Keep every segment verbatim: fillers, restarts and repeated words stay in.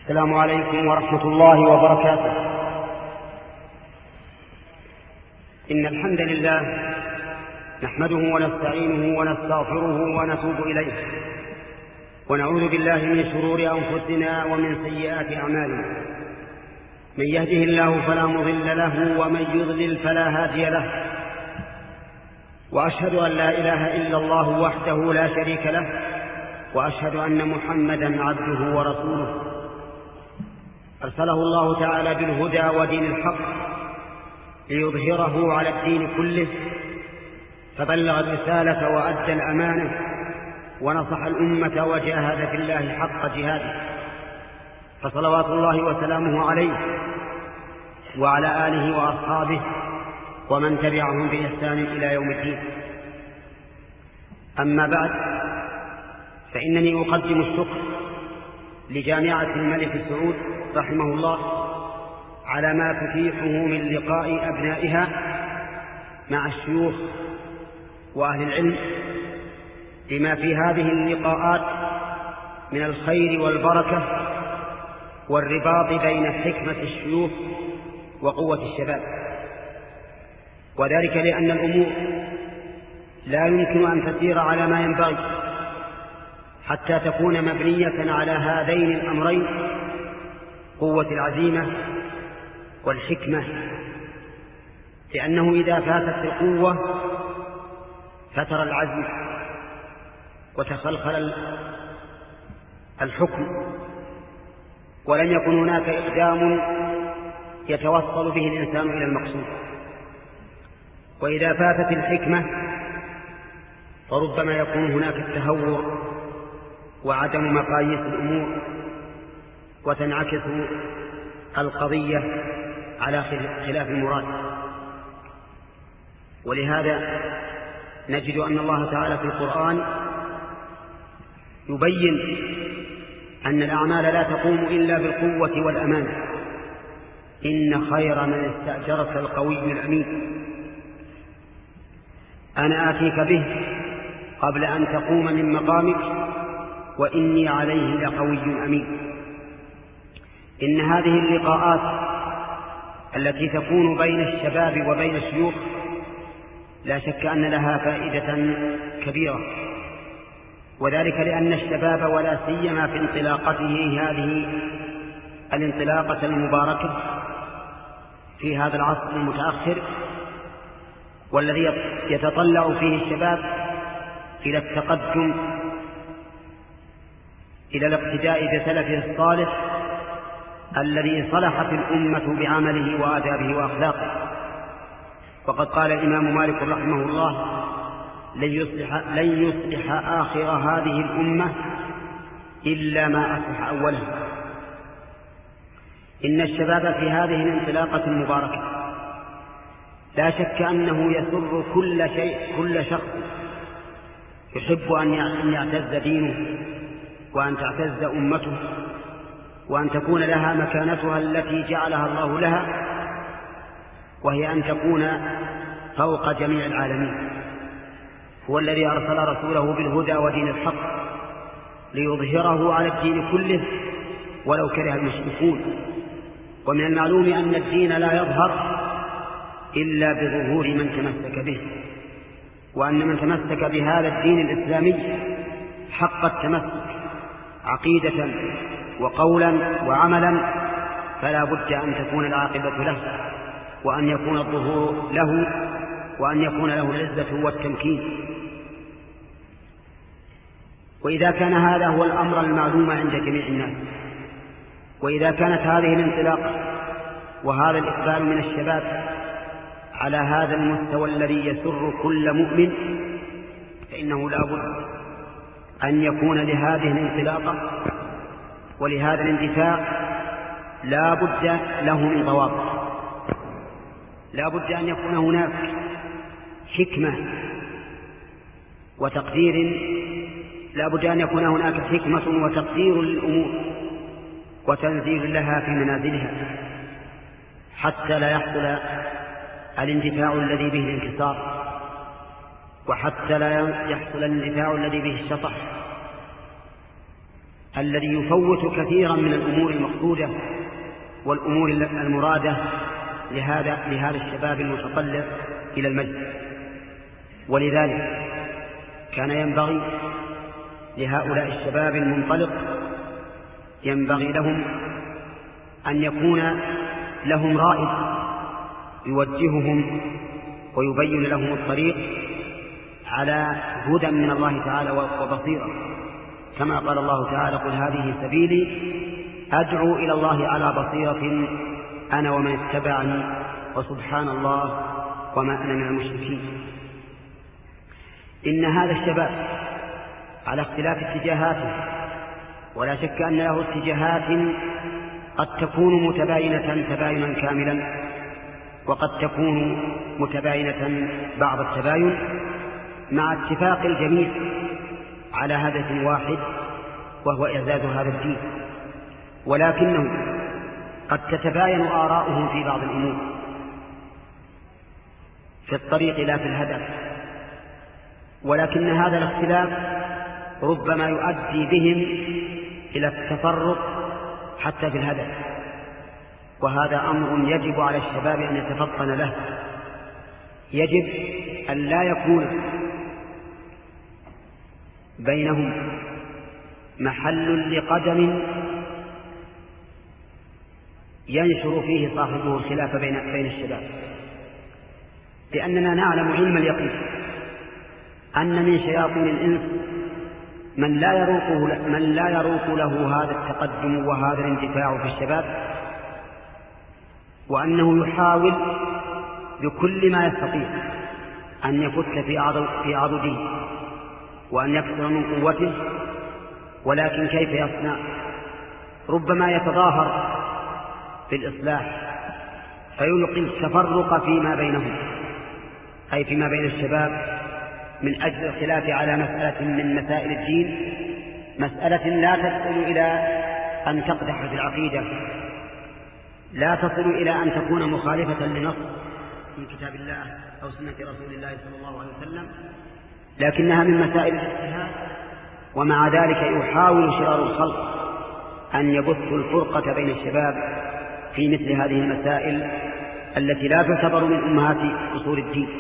السلام عليكم ورحمة الله وبركاته. إن الحمد لله نحمده ونستعينه ونستغفره ونتوب إليه، ونعوذ بالله من شرور أنفسنا ومن سيئات أعمالنا. من يهده الله فلا مضل له، ومن يضلل فلا هادي له. وأشهد أن لا إله إلا الله وحده لا شريك له، وأشهد أن محمدا عبده ورسوله أرسله الله تعالى بالهدى ودين الحق ليظهره على الدين كله، فبلغ الرسالة وأدى الأمانة ونصح الأمة وجاهد في الله حق جهاده، فصلوات الله وسلامه عليه وعلى آله وأصحابه ومن تبعهم بإحسان إلى يوم الدين. أما بعد، فإنني أقدم الشكر لجامعة الملك سعود رحمه الله على ما تتيحه من لقاء أبنائها مع الشيوخ وأهل العلم، بما في هذه اللقاءات من الخير والبركة والرباط بين حكمة الشيوخ وقوة الشباب، وذلك لأن الأمور لا يمكن أن تسير على ما ينبغي حتى تكون مبنية على هذين الأمرين: قوة العزيمة والحكمة. لأنه إذا فاتت القوة فتر العزم وتخلخل الحكم، ولن يكن هناك إقدام يتوصل به الإنسان إلى المقصود. وإذا فاتت الحكمة فربما يكون هناك التهور وعدم مقاييس الأمور، وتنعكس القضية على خلاف المراد. ولهذا نجد أن الله تعالى في القرآن يبين أن الأعمال لا تقوم إلا بالقوة والأمان. إن خير من استأجرك القوي الأمين، أنا آتيك به قبل أن تقوم من مقامك وإني عليه لقوي أمين. إن هذه اللقاءات التي تكون بين الشباب وبين الشيوخ لا شك أن لها فائدة كبيرة، وذلك لأن الشباب ولا سيما في انطلاقته هذه الانطلاقة المباركة في هذا العصر المتأخر، والذي يتطلع فيه الشباب إلى التقدم، إلى الاقتداء بسلفه الصالح الذي صلحت الأمة بعمله وآدابه وأخلاقه. وقد قال الإمام مالك رحمه الله: لن يصلح, لن يصلح آخر هذه الأمة إلا ما أصلح أولها. إن الشباب في هذه الانطلاقة المباركة لا شك أنه يسر كل شيء كل شخص يحب أن يعتز دينه وأن تعتز أمته وأن تكون لها مكانتها التي جعلها الله لها، وهي أن تكون فوق جميع العالمين. هو الذي أرسل رسوله بالهدى ودين الحق ليظهره على الدين كله ولو كره المشركون. ومن المعلوم أن الدين لا يظهر إلا بظهور من تمسك به، وأن من تمسك بهذا الدين الإسلامي حق التمسك عقيدة وقولا وعملا فلا بد أن تكون العاقبة له، وأن يكون الظهور له، وأن يكون له العزة والتمكين. وإذا كان هذا هو الأمر المعلوم عند جميع الناس، وإذا كانت هذه الانطلاقة وهذا الإقبال من الشباب على هذا المستوى الذي يسر كل مؤمن، فإنه لا بد أن يكون لهذه الانطلاقة ولهذا الاندفاع لا بد له من ضوابط. لا بد أن يكون هناك حكمة وتقدير، لا بد أن يكون هناك حكمة وتقدير للأمور وتنزيل لها في منازلها، حتى لا يحصل الاندفاع الذي به الانكسار، وحتى لا يحصل الاندفاع الذي به الشطح. الذي يفوت كثيرا من الأمور المقصودة والأمور المرادة لهذا لهذا الشباب المتطلع إلى المجد. ولذلك كان ينبغي لهؤلاء الشباب المنطلق ينبغي لهم أن يكون لهم رائد يوجههم ويبين لهم الطريق على هدى من الله تعالى وبصيرة، كما قال الله تعالى: قل هذه سبيلي أدعو إلى الله على بصيرة أنا ومن اتبعني وسبحان الله وما أنا من المشركين. إن هذا الشباب على اختلاف اتجاهاته، ولا شك أن له اتجاهات قد تكون متباينة تباينا كاملا، وقد تكون متباينة بعض التباين، مع اتفاق الجميع على هدف واحد وهو إعزاز هذا الدين، ولكنه قد تتباين آراؤهم في بعض الأمور في الطريق لا في الهدف، ولكن هذا الاختلاف ربما يؤدي بهم إلى التفرق حتى في الهدف، وهذا أمر يجب على الشباب أن يتفطن له. يجب أن لا يكون بينهم محل لقدم ينشر فيه صاحبه الخلاف بين بين الشباب، لأننا نعلم علم اليقين أن من شياطين الإنس من لا يروق من لا يروق له هذا التقدم وهذا الاندفاع في الشباب، وأنه يحاول بكل ما يستطيع أن يفت في عضد في عضده وأن يكثر من قوته، ولكن كيف يصنع؟ ربما يتظاهر بالإصلاح فيلقي التفرق فيما بينهم، أي فيما بين الشباب، من أجل الخلاف على مسألة من مسائل الدين، مسألة لا تصل إلى أن تقدح في العقيدة، لا تصل إلى أن تكون مخالفة لنص في كتاب الله أو سنة رسول الله صلى الله عليه وسلم، لكنها من مسائل الاجتهاد. ومع ذلك يحاول شرار الخلق أن يبثوا الفرقة بين الشباب في مثل هذه المسائل التي لا تعتبر من أمهات أصول الدين،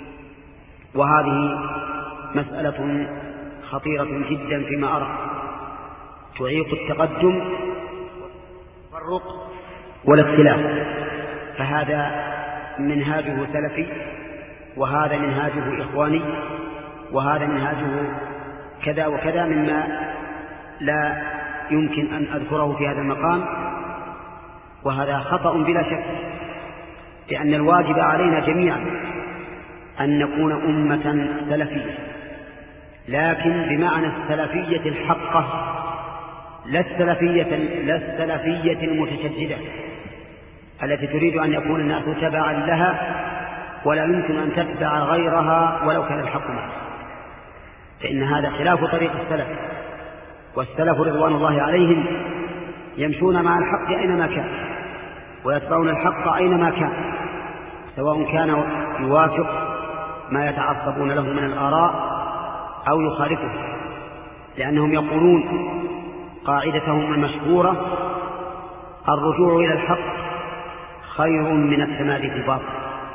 وهذه مسألة خطيرة جدا فيما أرى، تعيق التقدم والتفرق والاختلاف. فهذا منهاجه سلفي، وهذا منهاجه إخواني، وهذا منهاجه كذا وكذا، مما لا يمكن أن أذكره في هذا المقام، وهذا خطأ بلا شك، لأن الواجب علينا جميعا أن نكون أمة سلفية، لكن بمعنى السلفية الحقة، لا السلفية, لا السلفية المتشددة التي تريد أن يكون الناس تبعا لها ولا يمكن أن تتبع غيرها ولو كان الحق معه، فإن هذا خلاف طريق السلف. والسلف رضوان الله عليهم يمشون مع الحق أينما كان، ويتبعون الحق أينما كان، سواء كان يوافق ما يتعصبون له من الآراء أو يخالفه، لأنهم يقولون قاعدتهم المشهورة: الرجوع إلى الحق خير من التمادي في الباطل.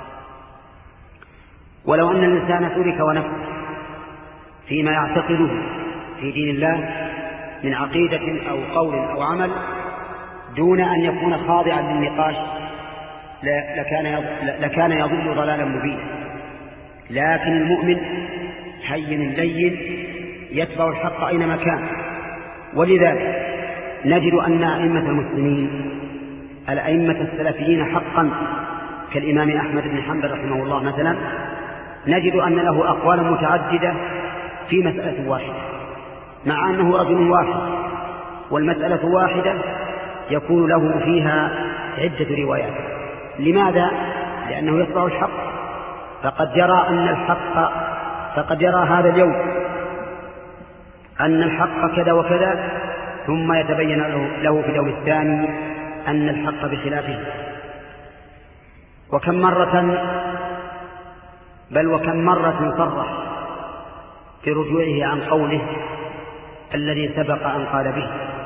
ولو أن الإنسان ترك ونفسه فيما يعتقده في دين الله من عقيدة أو قول أو عمل دون أن يكون خاضعا للنقاش لكان لكان يضل ضلالا مبينا، لكن المؤمن حين لين يتبع الحق أينما كان. ولذلك نجد أن أئمة المسلمين الأئمة السلفيين حقا كالإمام أحمد بن حنبل رحمه الله مثلا، نجد أن له أقوال متعددة في مسألة واحدة، مع أنه رجل واحد والمسألة واحدة يكون له فيها عدة روايات. لماذا؟ لأنه يتبع الحق، فقد يرى أن الحق فقد يرى هذا اليوم أن الحق كذا وكذا، ثم يتبين له في اليوم الثاني أن الحق بخلافه. وكم مرة بل وكم مرة صرح في رجوعه عن قوله الذي سبق أن قال به.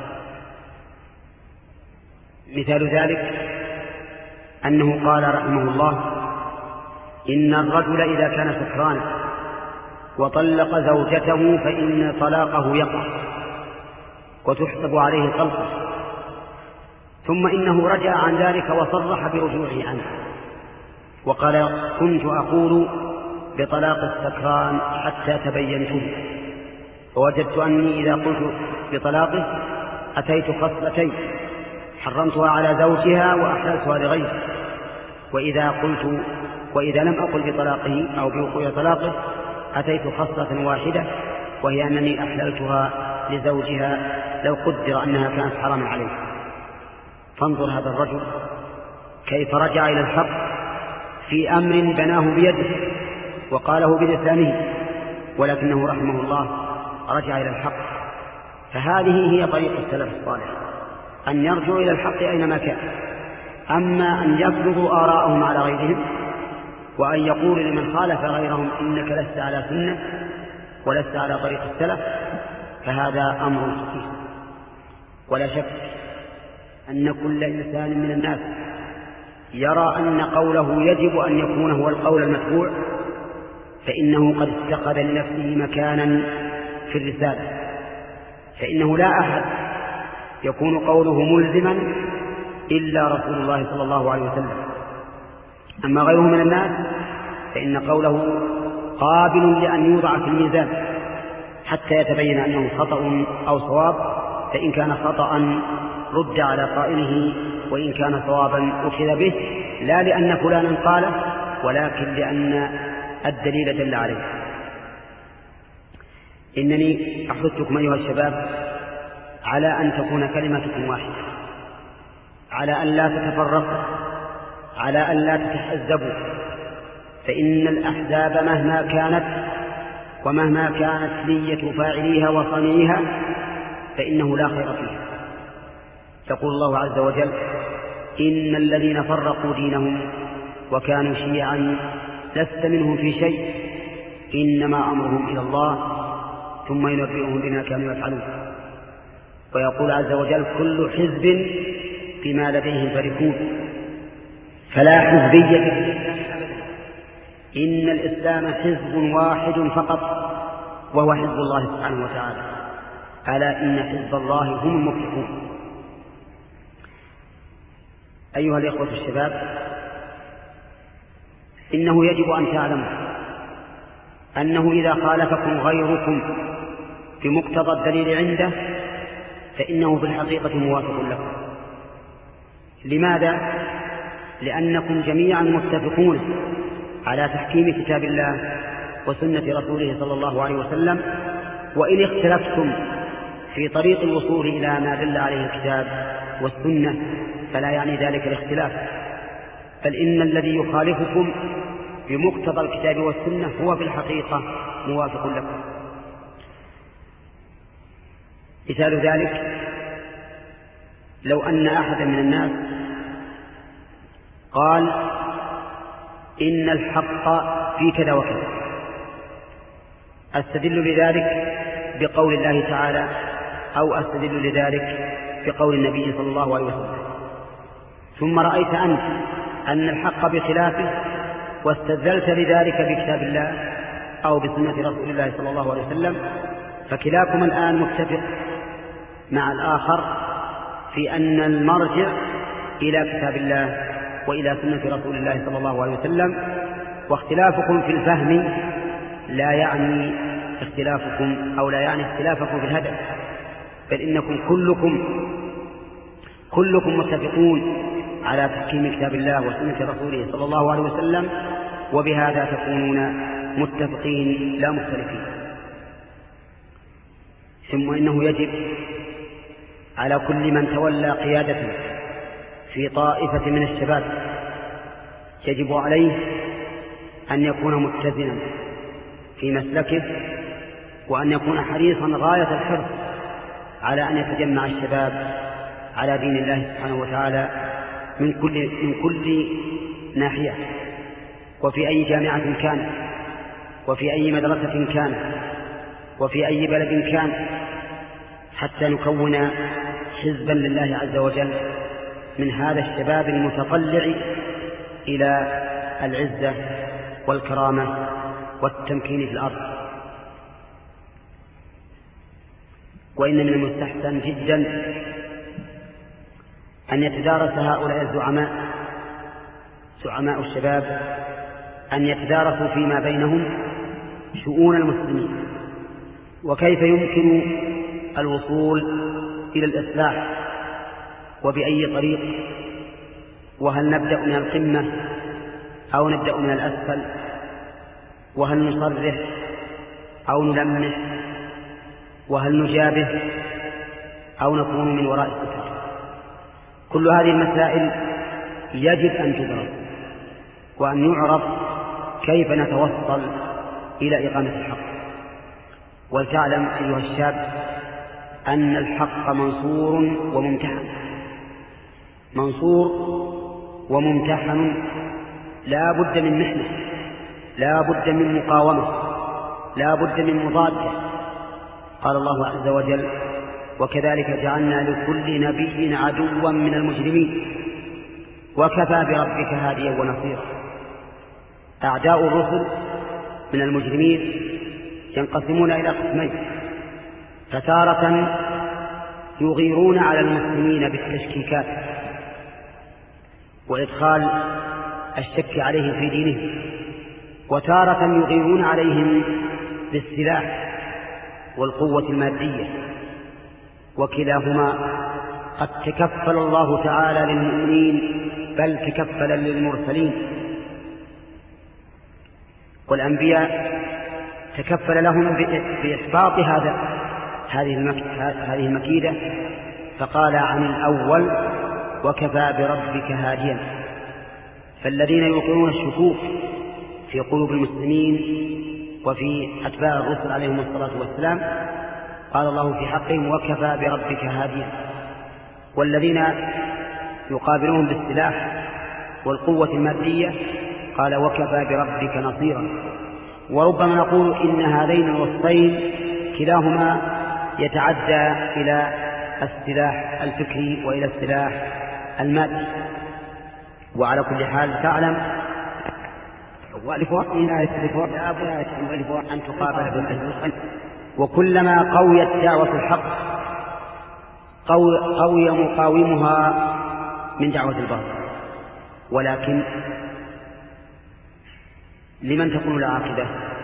مثال ذلك أنه قال رحمه الله: إن الرجل إذا كان سكرانا وطلق زوجته فإن طلاقه يقع وتحسب عليه طلقه، ثم إنه رجع عن ذلك وصرح برجوعه عنه وقال: كنت أقول بطلاق السكران حتى تبينته، ووجدت أني إذا قلت بطلاقه أتيت خصلتين: حرمتها على زوجها وأحللتها لغيره، وإذا قلت وإذا لم أقل بطلاقه أو بوقوع طلاقه أتيت خصلة واحدة، وهي أنني أحللتها لزوجها لو قدر أنها كانت حراما عليه. فانظر هذا الرجل كيف رجع إلى الحق في أمر بناه بيده وقاله بلسانه، ولكنه رحمه الله رجع إلى الحق. فهذه هي طريق السلف الصالح، أن يرجعوا إلى الحق أينما كان. أما أن يفرضوا آراءهم على غيرهم وأن يقولوا لمن خالف غيرهم إنك لست على سنة ولست على طريق السلف، فهذا أمر خطير. ولا شك أن كل إنسان من الناس يرى أن قوله يجب أن يكون هو القول المتبوع، فإنه قد اتخذ لنفسه مكانا في الرسالة، فإنه لا أحد يكون قوله ملزما إلا رسول الله صلى الله عليه وسلم. أما غيره من الناس فإن قوله قابل لأن يوضع في الميزان حتى يتبين أنه خطأ أو صواب، فإن كان خطأ رد على قائله، وإن كان صوابا أخذ به، لا لأن فلانا قاله ولكن لأن الدليل دل عليه. إنني أحثكم أيها الشباب على أن تكون كلمتكم واحدة، على أن لا تتفرقوا، على أن لا تتحزبوا، فإن الأحزاب مهما كانت ومهما كانت نية فاعليها وصانعيها فإنه لا خير فيها. يقول الله عز وجل: إن الذين فرقوا دينهم وكانوا شيعا لست منهم في شيء إنما أمرهم إلى الله ثم ينبئهم بما كانوا يفعلون. ويقول عز وجل: كل حزب بما لديهم فرحون. فلا حزبية في الإسلام أبدا، إن الإسلام حزب واحد فقط وهو حزب الله سبحانه وتعالى. ألا إن حزب الله هم المفلحون. أيها الإخوة الشباب، إنه يجب أن تعلموا أنه إذا خالفكم غيركم بمقتضى الدليل عنده فإنه في الحقيقة موافق لكم. لماذا؟ لأنكم جميعا متفقون على تحكيم كتاب الله وسنة رسوله صلى الله عليه وسلم، وإن اختلفتم في طريق الوصول إلى ما دل عليه الكتاب والسنة فلا يعني ذلك الاختلاف، بل إن الذي يخالفكم بمقتضى الكتاب والسنة هو في الحقيقة موافق لكم. مثال ذلك: لو أن أحدا من الناس قال إن الحق في كذا وكذا، أستدل لذلك بقول الله تعالى أو أستدل لذلك بقول النبي صلى الله عليه وسلم، ثم رأيت أنت أن الحق بخلافه واستدلت لذلك بكتاب الله أو بسنة رسول الله صلى الله عليه وسلم، فكلاكم الآن متفق مع الآخر في أن المرجع إلى كتاب الله وإلى سنة رسول الله صلى الله عليه وسلم. واختلافكم في الفهم لا يعني اختلافكم أو لا يعني اختلافكم في الهدف، بل إنكم كلكم كلكم متفقون على تحكيم كتاب الله وسنة رسوله صلى الله عليه وسلم، وبهذا تكونون متفقين لا مختلفين. ثم إنه يجب على كل من تولى قيادة في طائفة من الشباب يجب عليه أن يكون متزنا في مسلكه، وأن يكون حريصا غاية الحرص على أن يتجمع الشباب على دين الله سبحانه وتعالى من كل من كل ناحية، وفي أي جامعة كان، وفي أي مدرسة كان، وفي أي بلد كان، حتى نكون حزبا لله عز وجل من هذا الشباب المتطلع إلى العزة والكرامة والتمكين في الأرض. وإن من المستحسن جدا أن يتدارس هؤلاء الزعماء زعماء الشباب أن يتدارسوا فيما بينهم شؤون المسلمين، وكيف يمكن الوصول إلى الإصلاح وبأي طريق، وهل نبدأ من القمة أو نبدأ من الأسفل، وهل نصرح أو نلمح، وهل نجابه أو نكون من وراء الستر. كل هذه المسائل يجب أن تدرس وأن يعرف كيف نتوصل إلى إقامة الحق. ولتعلم أيها الشاب أن الحق منصور وممتحن، منصور وممتحن، لا بد من محنة، لا بد من مقاومة، لا بد من مضادة. قال الله عز وجل: وكذلك جعلنا لكل نبي عدوا من المجرمين وكفى بربك هاديا ونصيرا. أعداء الرسل من المجرمين ينقسمون إلى قسمين: فتارة يغيرون على المسلمين بالتشكيكات وإدخال الشك عليهم في دينهم، وتارة يغيرون عليهم بالسلاح والقوة المادية، وكلاهما قد تكفل الله تعالى للمؤمنين بل تكفل للمرسلين، والأنبياء تكفل لهم بإحباط هذا هذه المكيدة، فقال عن الأول: وكفى بربك هاديا. فالذين يوقعون الشكوك في قلوب المسلمين وفي أتباع الرسل عليهم الصلاة والسلام قال الله في حقهم: وكفى بربك هاديا. والذين يقابلون بالسلاح والقوة المادية قال: وكفى بربك نصيرا. وربما نقول إن هذين الوصفين كلاهما يتعدى إلى السلاح الفكري وإلى السلاح المادي. وعلى كل حال تعلم أن تقابل بالأجل، وكلما قويت دعوة الحق قوي مقاومها من دعوة الباطل. ولكن لمن تكون العاقبة؟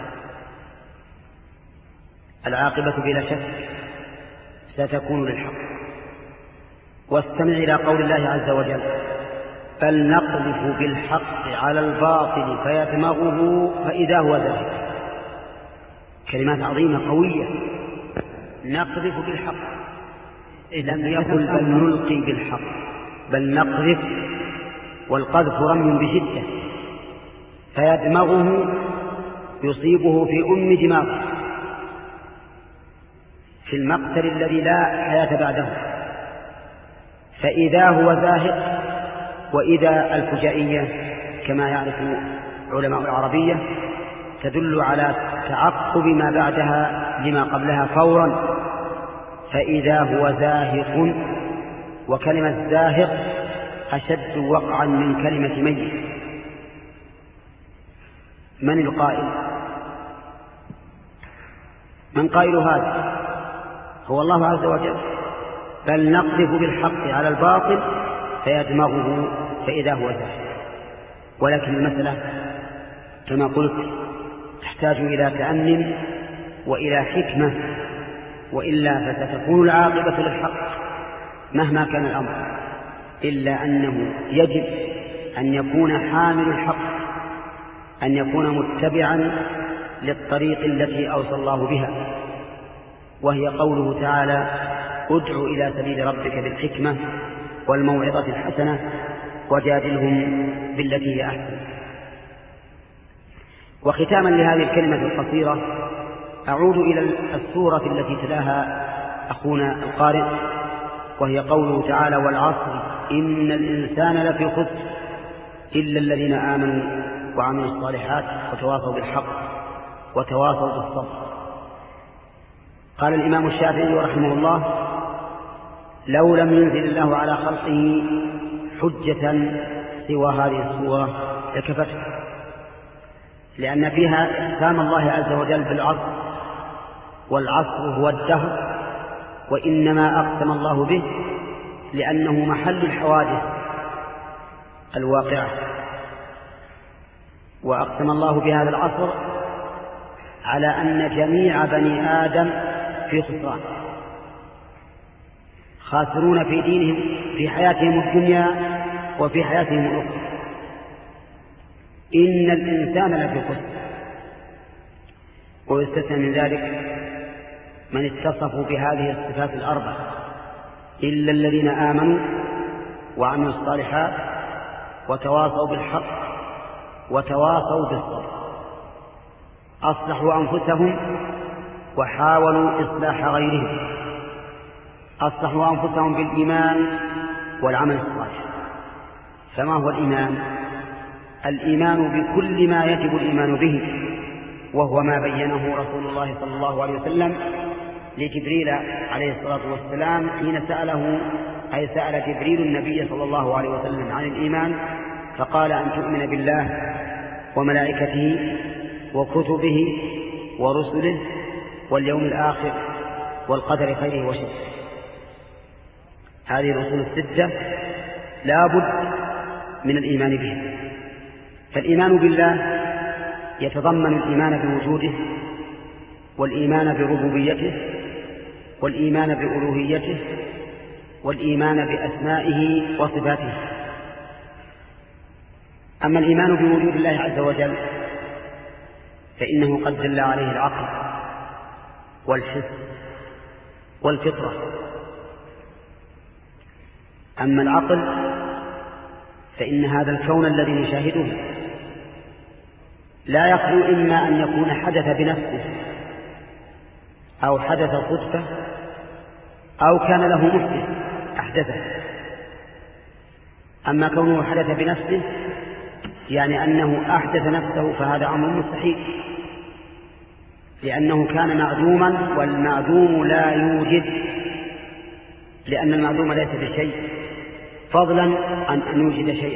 العاقبة بلا شك ستكون للحق. واستمع إلى قول الله عز وجل: بل نقذف بالحق على الباطل فيدمغه فإذا هو زاهق. كلمات عظيمة قوية. نقذف بالحق، لم يقل بل نلقي بالحق، بل نقذف، والقذف رمي بشدة، فيدمغه يصيبه في أم دماغه، في المقتل الذي لا حياة بعده، فإذا هو زاهق. وإذا الفجائية كما يعرف علماء العربية تدل على تعقب ما بعدها لما قبلها فورا، فإذا هو زاهق. وكلمة زاهق أشد وقعا من كلمة ميت. من القائل؟ من قائل هذا؟ هو الله عز وجل. بل نقذف بالحق على الباطل فيدمغه فإذا هو زاهق. ولكن المسألة كما قلت تحتاج إلى تأمل وإلى حكمة، وإلا فستكون العاقبة للحق مهما كان الأمر، إلا أنه يجب أن يكون حامل الحق، أن يكون متبعا للطريق التي أوصى الله بها، وهي قوله تعالى: ادع إلى سبيل ربك بالحكمة والموعظة الحسنة وجادلهم بالتي هي أحسن. وختاما لهذه الكلمة القصيرة أعود إلى السورة التي تلاها أخونا القارئ، وهي قوله تعالى: والعصر إن الإنسان لفي خسر إلا الذين آمنوا وعملوا الصالحات وتواصوا بالحق وتواصوا بالصبر. قال الإمام الشافعي رحمه الله: لو لم ينزل الله على خلقه حجة سوى هذه السورة لكفته، لأن فيها إقسام الله عز وجل بالعصر، والعصر هو الدهر، وإنما أقسم الله به لأنه محل الحوادث الواقعة. وأقسم الله بهذا العصر على أن جميع بني آدم في خسران، خاسرون في دينهم في حياتهم الدنيا وفي حياتهم الأخرى. إن الإنسان لفي خسر. ويستثنى من ذلك من اتصفوا بهذه الصفات الأربع إلا الذين آمنوا وعملوا الصالحات وتواصوا بالحق وتواصوا بالصبر، أصلحوا أنفسهم وحاولوا إصلاح غيرهم، أصلحوا أنفسهم بالإيمان والعمل الصالح. فما هو الإيمان؟ الإيمان بكل ما يجب الإيمان به، وهو ما بينه رسول الله صلى الله عليه وسلم لجبريل عليه الصلاة والسلام حين سأله، أي سأل جبريل النبي صلى الله عليه وسلم عن الإيمان، فقال أن تؤمن بالله وملائكته وكتبه ورسله واليوم الآخر والقدر خيره وشره. هذه الأصول الستة لا بد من الإيمان بها. فالإيمان بالله يتضمن الإيمان بوجوده، والإيمان بربوبيته، والإيمان بألوهيته، والإيمان بأسمائه وصفاته. أما الإيمان بوجود الله عز وجل فإنه قد دل عليه العقل والحس والفطرة. أما العقل فإن هذا الكون الذي نشاهده لا يخلو إما أن يكون حدث بنفسه أو حدث صدفة أو كان له محدث أحدثه. أما كونه حدث بنفسه يعني أنه أحدث نفسه فهذا أمر مستحيل، لأنه كان معدوما، والمعدوم لا يوجد، لأن المعدوم ليس بشيء فضلا عن أن يوجد شيئا.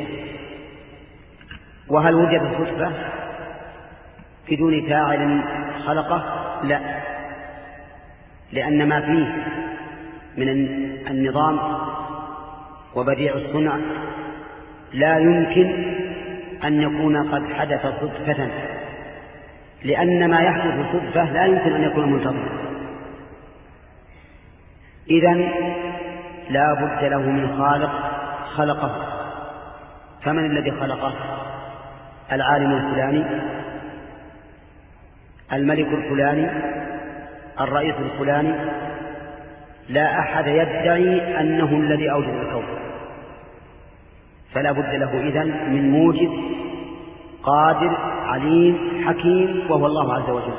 وهل وجد صدفة بدون فاعل خلقه؟ لا، لأن ما فيه من النظام وبديع الصنع لا يمكن أن يكون قد حدث صدفة، لأن ما يحدث صدفة لا يمكن أن يكون منتظما. إذن لا بد له من خالق خلقه. فمن الذي خلقه؟ العالم الفلاني، الملك الفلاني، الرئيس الفلاني. لا أحد يدعي أنه الذي أوجد الكون، فلا بد له إذن من موجد قادر عليم حكيم، وهو الله عز وجل.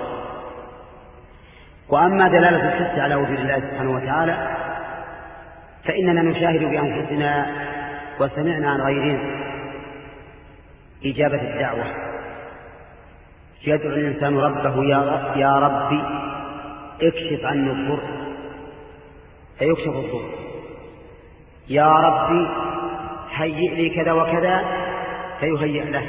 وأما دلالة الحس على وجود الله سبحانه وتعالى فإننا نشاهد بأنفسنا وسمعنا عن غيرنا إجابة الدعوة. يدعو الإنسان ربه يا رب يا ربي اكشف عني الضر فيكشف الضر، يا ربي هيئ لي كذا وكذا فيهيئ له.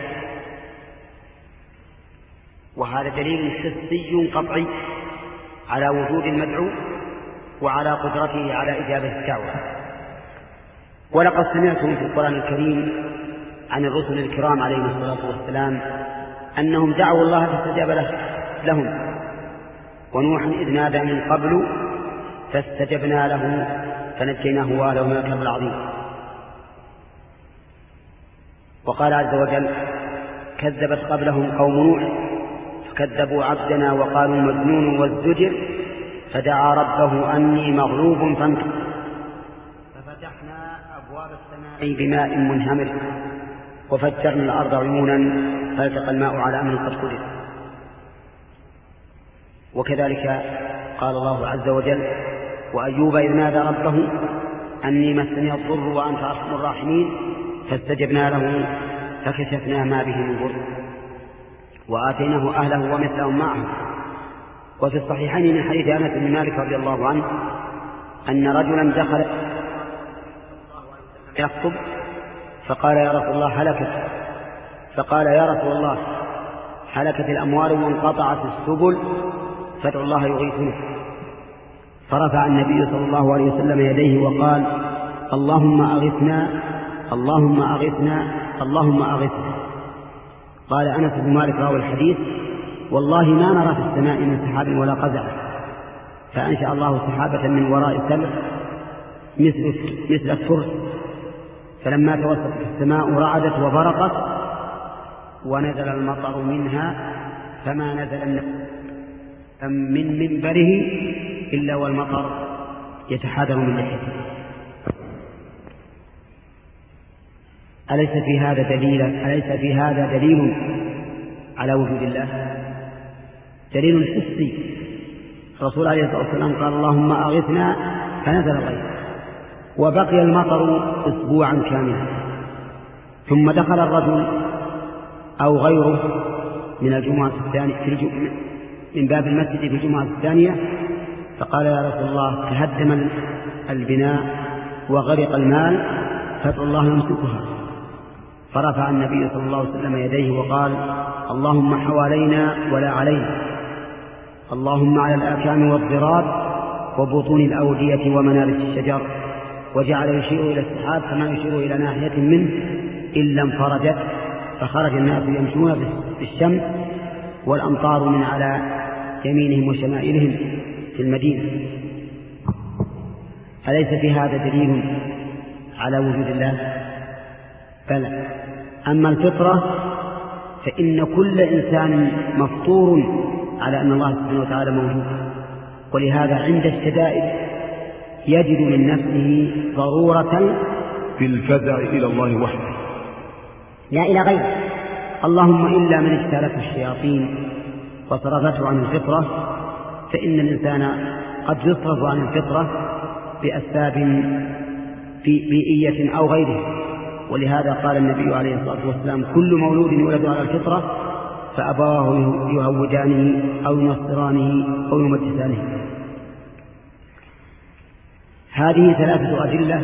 وهذا دليل حسي قطعي على وجود المدعو وعلى قدرته على إجابة الدعوة. ولقد سمعتم في القرآن الكريم عن الرسل الكرام عليهم الصلاة والسلام أنهم دعوا الله فاستجاب لهم، ونوحا إذ نادى من قبل فاستجبنا له فنجيناه وأهله من الكرب العظيم. وقال عز وجل كذبت قبلهم قوم نوح فكذبوا عبدنا وقالوا مجنون وازدجر فدعا ربه أني مغلوب فانتصر ففتحنا أبواب السماء بماء منهمر وفجرنا الأرض عيونا فالتقى الماء على أمر قد قدر. وكذلك قال الله عز وجل وأيوب إذ نادى ربه أني مسني الضر وأنت أرحم الراحمين فاستجبنا له فكشفنا ما به من ضر وآتيناه أهله ومثلهم معه. وفي الصحيحين من حديث أنس بن مالك رضي الله عنه أن رجلا دخل يخطب فقال يا رسول الله هلكت فقال يا رسول الله هلكت الأموال وانقطعت السبل فادعوا الله يغيثنا. فرفع النبي صلى الله عليه وسلم يديه وقال اللهم أغثنا اللهم أغثنا اللهم أغثنا. قال أنس بن مالك راوي الحديث والله ما نرى في السماء من سحاب ولا قزع، فأنشأ الله سحابة من وراء سلع مثل مثل الترس، فلما توسطت السماء رعدت وبرقت ونزل المطر منها فما نزل من منبره إلا والمطر يتحادر من لحيته. أليس في هذا دليل أليس في هذا دليل على وجود الله؟ دليل حسي. الرسول عليه الصلاة والسلام قال اللهم أغثنا فنزل الغيث، وبقي المطر أسبوعا كاملا، ثم دخل الرجل أو غيره من الجمعة الثانية في من باب المسجد في الجمعة الثانية فقال يا رسول الله تهدم البناء وغرق المال فادعوا الله يمسكها. فرفع النبي صلى الله عليه وسلم يديه وقال اللهم حوالينا ولا علينا، اللهم على الآكام والضراب وبطون الأودية ومنابت الشجر، وجعل يشير إلى السحاب كما يشير إلى ناحية منه إلا انفرجت، فخرج الناس يمشون بالشمس والأمطار من على يمينهم وشمائلهم في المدينة. أليس في هذا دليل على وجود الله؟ بلى. أما الفطرة فإن كل إنسان مفطور على أن الله سبحانه وتعالى موجود، ولهذا عند الشدائد يجد من نفسه ضرورة في الفزع إلى الله وحده لا إلى غيره، اللهم إلا من اجتالته الشياطين وصرفته عن الفطرة، فإن الإنسان قد يصرف عن الفطرة بأسباب بيئية أو غيره. ولهذا قال النبي عليه الصلاة والسلام كل مولود يولد على الفطرة فأبواه يهودانه أو ينصرانه أو يمجسانه. هذه ثلاثة أدلة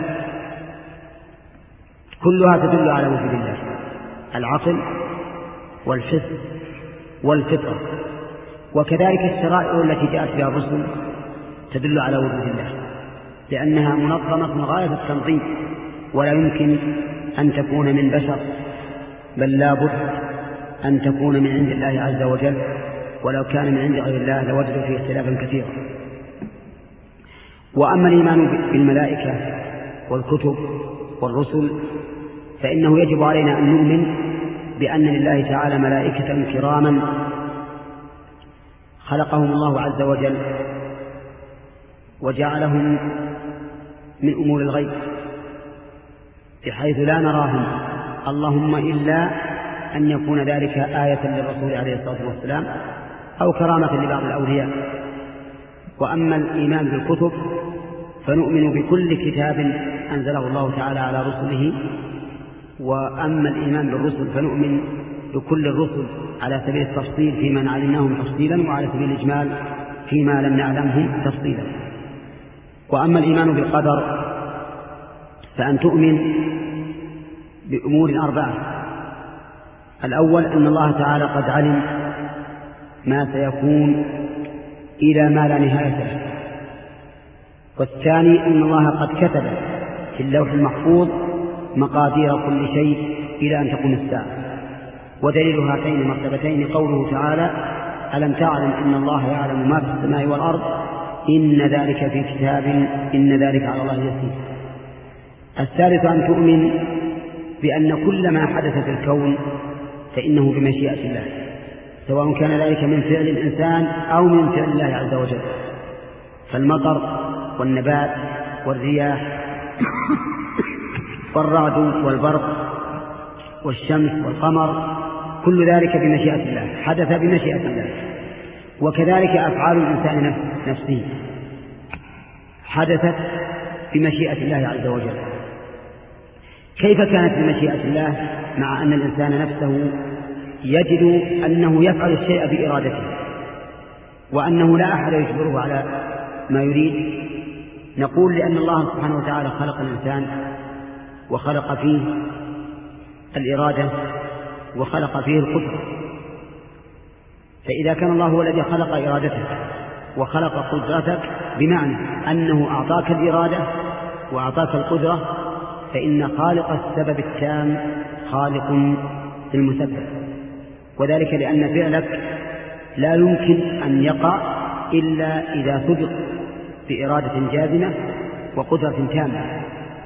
كلها تدل على وجود الله: العقل والحس والفطرة. وكذلك الشرائع التي جاءت بها الرسل تدل على وجود الله، لأنها منظمة غاية التنظيم، ولا يمكن أن تكون من بشر، بل لا بد أن تكون من عند الله عز وجل، ولو كان من عند غير الله لوجدوا فيه اختلافا كثيرا. وأما الإيمان بالملائكة والكتب والرسل فإنه يجب علينا أن نؤمن بأن لله تعالى ملائكة كراما خلقهم الله عز وجل وجعلهم من أمور الغيب بحيث لا نراهم، اللهم إلا أن يكون ذلك آية للرسول عليه الصلاة والسلام أو كرامة لبعض الأولياء. وأما الإيمان بالكتب فنؤمن بكل كتاب أنزله الله تعالى على رسله، وأما الإيمان بالرسل فنؤمن بكل الرسل على سبيل التفصيل فيما علمناهم تفصيلا، وعلى سبيل الإجمال فيما لم نعلمه تفصيلا. وأما الإيمان بالقدر فأن تؤمن بأمور أربعة: الأول أن الله تعالى قد علم ما سيكون إلى ما لا نهاية له، والثاني أن الله قد كتب في اللوح المحفوظ مقادير كل شيء إلى أن تقوم الساعة. ودليل هاتين المرتبتين قوله تعالى: ألم تعلم أن الله يعلم ما في السماء والأرض إن ذلك في كتاب إن ذلك على الله يسير. الثالث أن تؤمن بأن كل ما حدث في الكون فإنه بمشيئة الله، سواء كان ذلك من فعل الإنسان أو من فعل الله عز وجل، فالمطر والنبات والرياح والرعد والبرق والشمس والقمر كل ذلك بمشيئة الله، حدث بمشيئة الله. وكذلك أفعال الإنسان نفسه حدثت بمشيئة الله عز وجل. كيف كانت بمشيئة الله مع أن الإنسان نفسه يجد أنه يفعل الشيء بإرادته وأنه لا أحد يجبره على ما يريد؟ نقول لأن الله سبحانه وتعالى خلق الإنسان وخلق فيه الإرادة وخلق فيه القدرة. فإذا كان الله هو الذي خلق إرادتك وخلق قدرتك بمعنى أنه أعطاك الإرادة وأعطاك القدرة، فإن خالق السبب التام خالق المسبب، وذلك لأن فعلك لا يمكن أن يقع إلا إذا سبق بإرادة جازمة وقدرة تامة.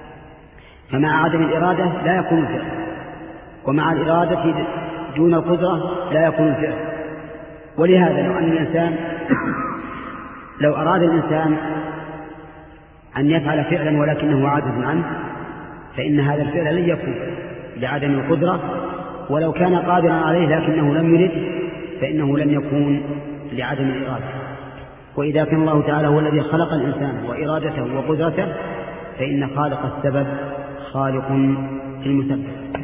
فمع عدم الإرادة لا يكون الفعل، ومع الإرادة دون القدرة لا يكون الفعل. ولهذا لو أن الإنسان لو أراد الإنسان أن يفعل فعلا ولكنه عاجز عنه، فإن هذا الفعل لن يكون لعدم القدرة، ولو كان قادرا عليه لكنه لم يرد فإنه لن يكون لعدم الإرادة. وإذا كان الله تعالى هو الذي خلق الإنسان وإرادته وقدرته، فإن خالق السبب خالق المسبب.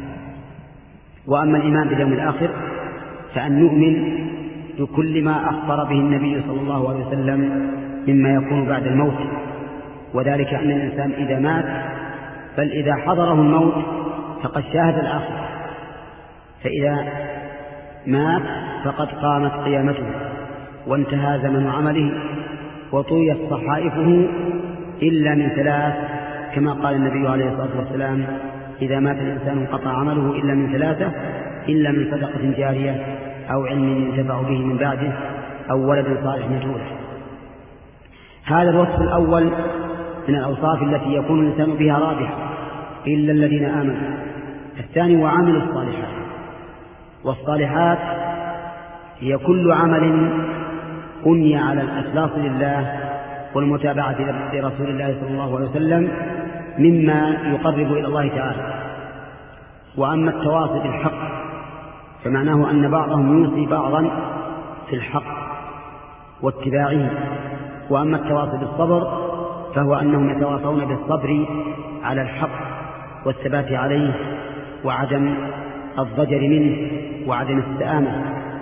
وأما الإيمان باليوم الآخر فأن نؤمن بكل ما أخبر به النبي صلى الله عليه وسلم مما يكون بعد الموت، وذلك أن الإنسان إذا مات بل إذا حضره الموت فقد شاهد الآخرة، فإذا مات فقد قامت قيامته وانتهى زمن عمله وطويت صحائفه إلا من ثلاث، كما قال النبي عليه الصلاة والسلام: إذا مات الإنسان انقطع عمله إلا من ثلاثة، إلا من صدقة جارية أو علم ينتفع به من بعده أو ولد صالح يدعو له. هذا الوصف الأول من الأوصاف التي يكون الإنسان بها رابحا إلا الذين آمنوا. الثاني: وعملوا الصالحات. والصالحات هي كل عمل بني على الإخلاص لله والمتابعة لرسول الله صلى الله عليه وسلم مما يقرب إلى الله تعالى. وأما التواصي بالحق فمعناه أن بعضهم يوصي بعضا في الحق واتباعه. وأما التواصي بالصبر فهو أنهم يتواصون بالصبر على الحق والثبات عليه وعدم الضجر منه وعدم السآمة.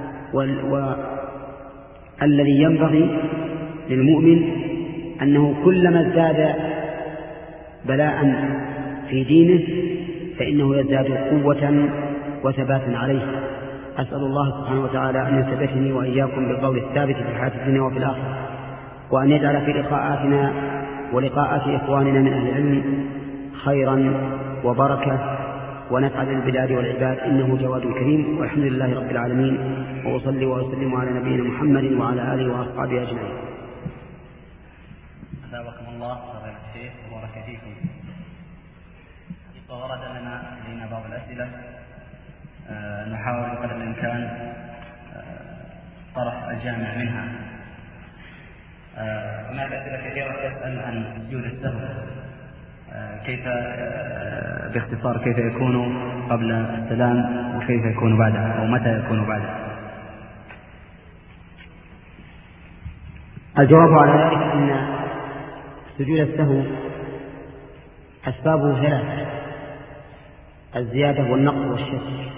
والذي ينبغي للمؤمن أنه كلما ازداد بلاء في دينه فإنه يزداد قوة وثباتا عليه. أسأل الله سبحانه وتعالى أن يثبتني وإياكم بالقول الثابت في الحياة الدنيا وفي الآخرة، وأن يجعل في لقاءاتنا ولقاءات إخواننا من أهل العلم خيرا وبركة ونفع للبلاد والعباد، إنه جواد كريم. والحمد لله رب العالمين، وأصلي وأسلم على نبينا محمد وعلى آله وأصحابه أجمعين. أثابكم الله فضيلة الشيخ وبارك فيكم. ورد لنا لنا بعض الأسئلة أه نحاول بقدر الإمكان أه طرح الجامع منها. أه هناك أسئلة كثيرة تسأل عن سجود السهو، أه كيف أه باختصار كيف يكون قبل السلام وكيف يكون بعده أو متى يكون بعده. الجواب على ذلك أن سجود السهو أسبابه ثلاثة: الزيادة والنقص والشك.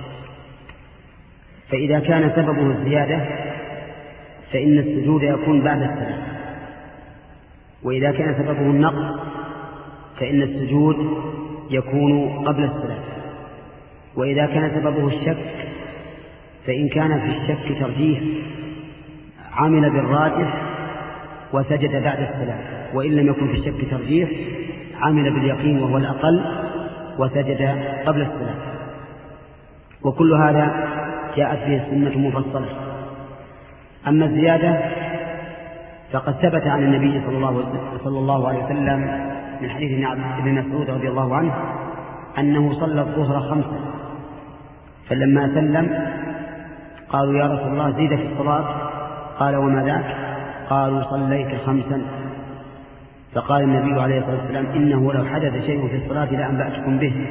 فإذا كان سببه الزيادة فإن السجود يكون بعد السلام، وإذا كان سببه النقص فإن السجود يكون قبل السلام، وإذا كان سببه الشك فإن كان في الشك ترجيح عمل بالراجح وسجد بعد السلام، وإن لم يكن في الشك ترجيح عمل باليقين وهو الأقل وسجد قبل السلام. وكل هذا جاءت به السنة مفصلة. أما الزيادة فقد ثبت عن النبي صلى الله عليه وسلم من حديث ابن مسعود رضي الله عنه أنه صلى الظهر خمسا، فلما سلم قالوا: يا رسول الله زيد في الصلاة. قال: وما ذاك؟ قالوا: صليت خمسا. فقال النبي عليه الصلاة والسلام: إنه لو حدث شيء في الصلاة لأنبأتكم به.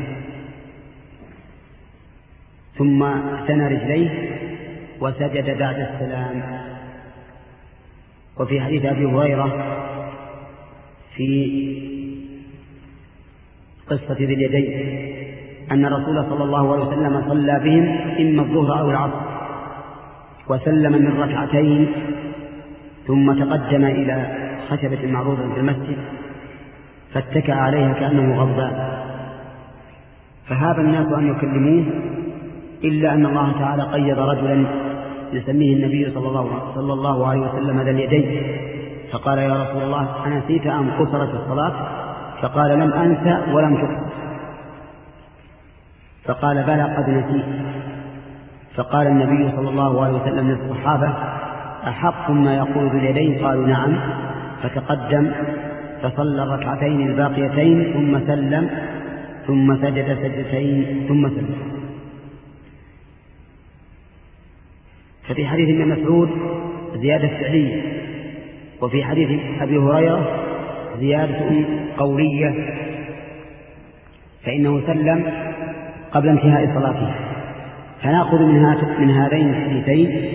ثم ثنى رجليه وسجد بعد السلام. وفي حديث أبي هريرة في قصة ذي اليدين أن الرسول صلى الله عليه وسلم صلى بهم إما الظهر أو العصر وسلم من ركعتين ثم تقدم إلى خشبة معروضة في المسجد فاتكأ عليها كأنه غضبان، فهاب الناس أن يكلموه، إلا أن الله تعالى قيض رجلا يسميه النبي صلى الله, صلى الله عليه وسلم ذا اليدين، فقال يا رسول الله أنسيت أم قصرت الصلاة؟ فقال لم أنسى ولم تقصر. فقال بلى قد نسيت. فقال النبي صلى الله عليه وسلم للصحابة أحق ما يقول ذو اليدين؟ قالوا نعم. فتقدم فصلى الركعتين الباقيتين ثم سلم ثم سجد سجدتين ثم سلم. ففي حديث ابن مسعود زيادة فعلية، وفي حديث أبي هريرة زيادة قولية، فإنه سلم قبل انتهاء صلاته. فنأخذ من هذين الحديثين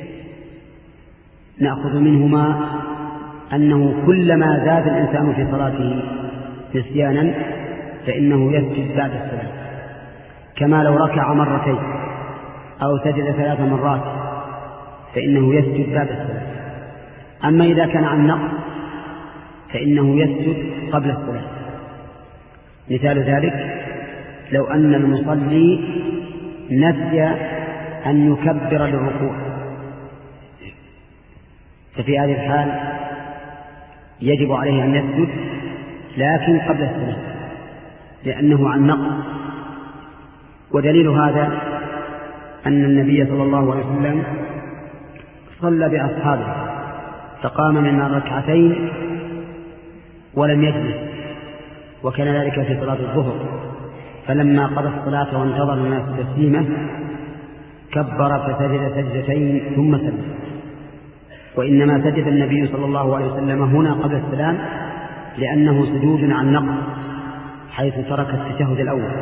نأخذ منهما أنه كلما زاد الإنسان في صلاته نسيانا فإنه يسجد بعد السلام، كما لو ركع مرتين أو سجد ثلاث مرات فإنه يسجد بعد السلام. أما إذا كان عن نقص فإنه يسجد قبل السلام. مثال ذلك لو أن المصلي نسي أن يكبر للركوع، ففي هذه الحال يجب عليه أن يسجد لكن قبل السلام لأنه عن نقص. ودليل هذا أن النبي صلى الله عليه وسلم صلى بأصحابه فقام من الركعتين ولم يجلس، وكان ذلك في صلاة الظهر، فلما قضى الصلاة وانتظر الناس تسليمه كبر فسجد سجدتين ثم سلم. وإنما سجد النبي صلى الله عليه وسلم هنا قبل السلام لأنه سجود عن نقص حيث ترك التشهد الأول.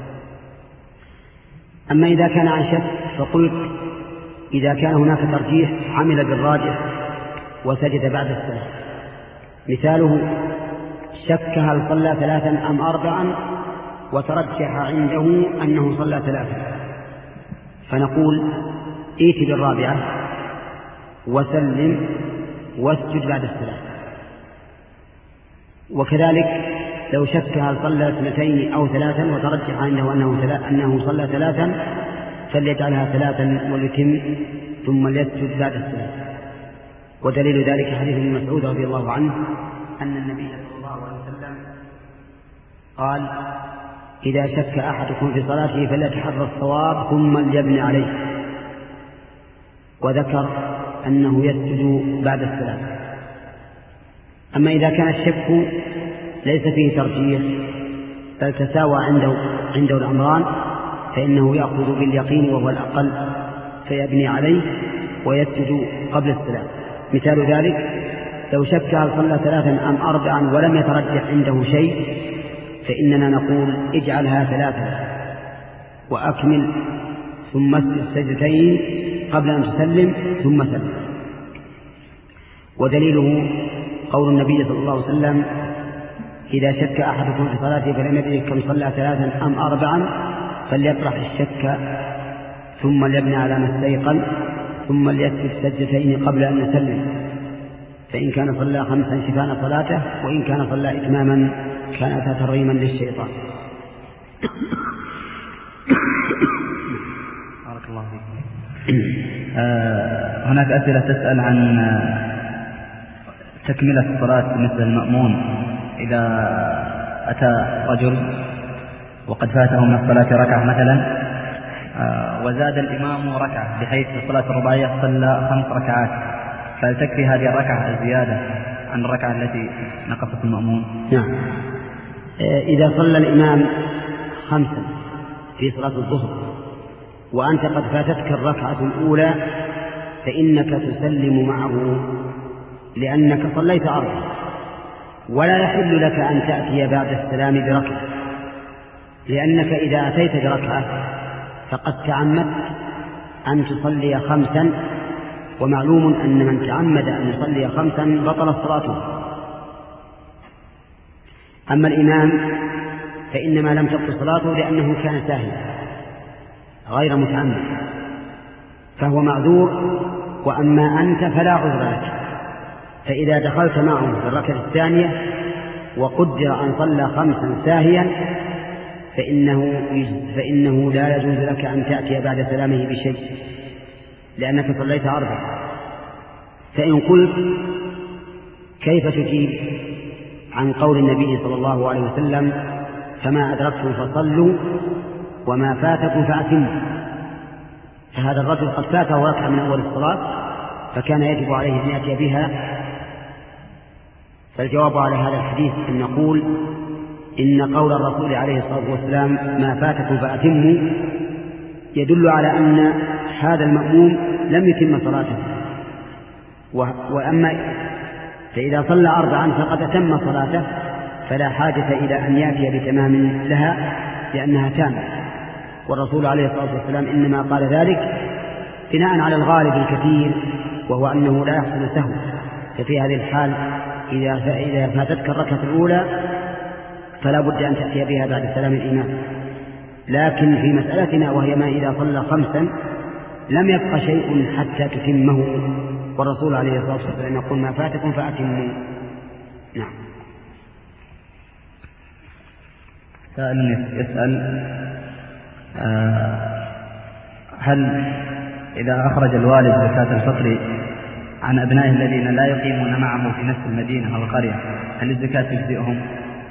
أما إذا كان عن شك فقلت إذا كان هناك ترجيح عمل بالراجح وسجد بعد السلام. مثاله شك هل صلى ثلاثا أم أربعا وترجح عنده أنه صلى ثلاثا، فنقول ائت بالرابعة وسلم واسجد بعد السلام. وكذلك لو شك هل صلى اثنتين أو ثلاثا وترجح عنده أنه, أنه صلى ثلاثا فليجعلها ثلاثا وليتم ثم ليسجد بعد السلام. ودليل ذلك حديث ابن مسعود رضي الله عنه أن النبي صلى الله عليه وسلم قال إذا شك أحدكم في صلاته فليتحرى الصواب ثم ليبني عليه، وذكر أنه يسجد بعد السلام. أما إذا كان الشك ليس فيه ترجيح بل تساوى عنده, عنده الأمران فإنه يأخذ باليقين وهو الأقل فيبني عليه ويسجد قبل السلام. مثال ذلك لو شك هل صلى ثلاثا أم أربعا ولم يترجح عنده شيء فإننا نقول اجعلها ثلاثا وأكمل ثم اسجد سجدتين قبل أن تسلم ثم سلم. ودليله قول النبي صلى الله عليه وسلم إذا شك أحدكم في صلاته فلم يدري كم صلى ثلاثا أم أربعا فليطرح الشك ثم ليبني على ما استيقن ثم ليسجد سجدتين قبل أن يسلم، فإن كان صلى خمسا شفاء صلاته وإن كان صلى إتماما كان ترغيما للشيطان. بارك الله فيك. آه هناك أسئلة تسأل عن تكملة الصلاة مثل المأمون إذا أتى رجل وقد فاته من الصلاة ركعة مثلا آه وزاد الإمام ركعة بحيث في الصلاة الرباعية صلى خمس ركعات، فهل تكفي هذه الركعة الزيادة عن الركعة التي نقصت المأمون؟ نعم. إذا صلى الإمام خمسا في صلاة الظهر وأنت قد فاتتك الركعة الأولى فإنك تسلم معه لأنك صليت أربعة، ولا يحل لك أن تأتي بعد السلام بركعة، لأنك إذا أتيت بركعة فقد تعمدت أن تصلي خمسا، ومعلوم أن من تعمد أن يصلي خمسا بطل صلاته. أما الإمام فإنما لم تبطل صلاته لأنه كان ساهيا غير متعمد فهو معذور، وأما أنت فلا عذر لك. فإذا دخلت معه في الركعة الثانية وقدر أن صلى خمسا ساهيا فإنه, فإنه لا يجوز لك أن تأتي بعد سلامه بشيء لأنك صليت أربع. فإن قلت كيف تجيب عن قول النبي صلى الله عليه وسلم فما أدركتم فصلوا وما فاتكم فأتموا؟ فهذا الرجل قد فاته ركعة من أول الصلاة فكان يجب عليه أن يأتي بها. فالجواب على هذا الحديث أن نقول إن قول الرسول عليه الصلاة والسلام ما فاتكم فأتموا يدل على أن هذا المأموم لم يتم صلاته، وأما فإذا صلى أربعا فقد أتم صلاته فلا حاجة إلى أن يأتي بتمام لها لأنها تامة. والرسول عليه الصلاة والسلام إنما قال ذلك بناء على الغالب الكثير وهو أنه لا يحصل سهو. ففي هذه الحال إذا فاتتك الركعة الأولى فلا بد أن تأتي بها بعد سلام الإمام. لكن في مسألتنا وهي ما إذا صلى خمسا لم يبقى شيء حتى تتمه، والرسول عليه الصلاة والسلام يقول ما فاتكم فأتموا. نعم. سائل يسأل هل إذا أخرج الوالد زكاة الفطر عن أبنائه الذين لا يقيمون معه في نفس المدينة أو القرية هل الزكاة تجزئهم؟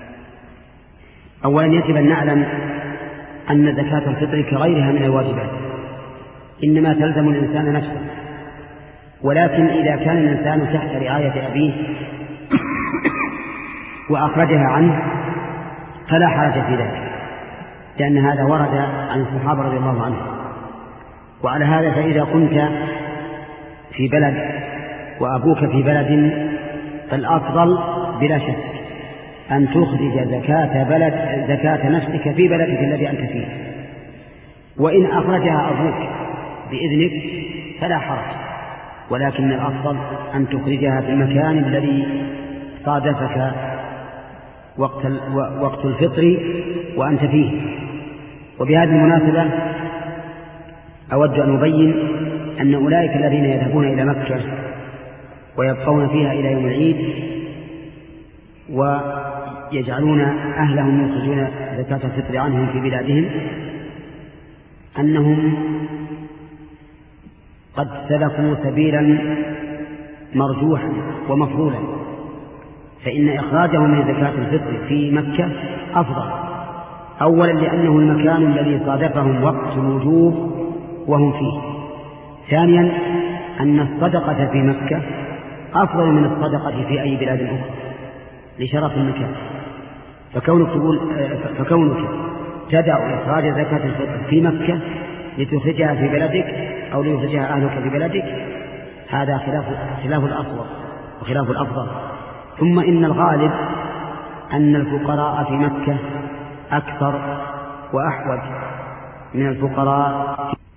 أولا يجب أن نعلم أن زكاة الفطر كغيرها من الواجبات إنما تلزم الإنسان نفسه، ولكن إذا كان الإنسان تحت رعاية أبيه وأخرجها عنه فلا حرج في ذلك، لأن هذا ورد عن الصحابة رضي الله عنهم. وعلى هذا فإذا كنت في بلد وأبوك في بلد فالأفضل بلا شك أن تخرج زكاة بلد زكاة نفسك في بلدك الذي أنت فيه، وإن أخرجها أبوك بإذنك فلا حرج، ولكن الأفضل أن تخرجها في المكان الذي صادفك وقت وقت الفطر وأنت فيه. وبهذه المناسبة أود أن أبين أن أولئك الذين يذهبون إلى مكة ويبقون فيها إلى يوم العيد ويجعلون أهلهم يخرجون زكاة الفطر عنهم في بلادهم أنهم قد سلكوا سبيلا مرجوحا ومفضولا، فإن إخراجهم من زكاة الفطر في مكة أفضل، أولا لأنه المكان الذي صادفهم وقت الوجوب وهم فيه، ثانيا أن الصدقة في مكة أفضل من الصدقة في أي بلاد أخرى لشرف المكان. فكونك, تقول فكونك تدع إخراج زكاة الفطر في مكة لتخرجها في بلدك أو ليخرجها أهلك في بلدك هذا خلاف, خلاف الأصوب وخلاف الأفضل. ثم إن الغالب أن الفقراء في مكة أكثر وأحوج من الفقراء.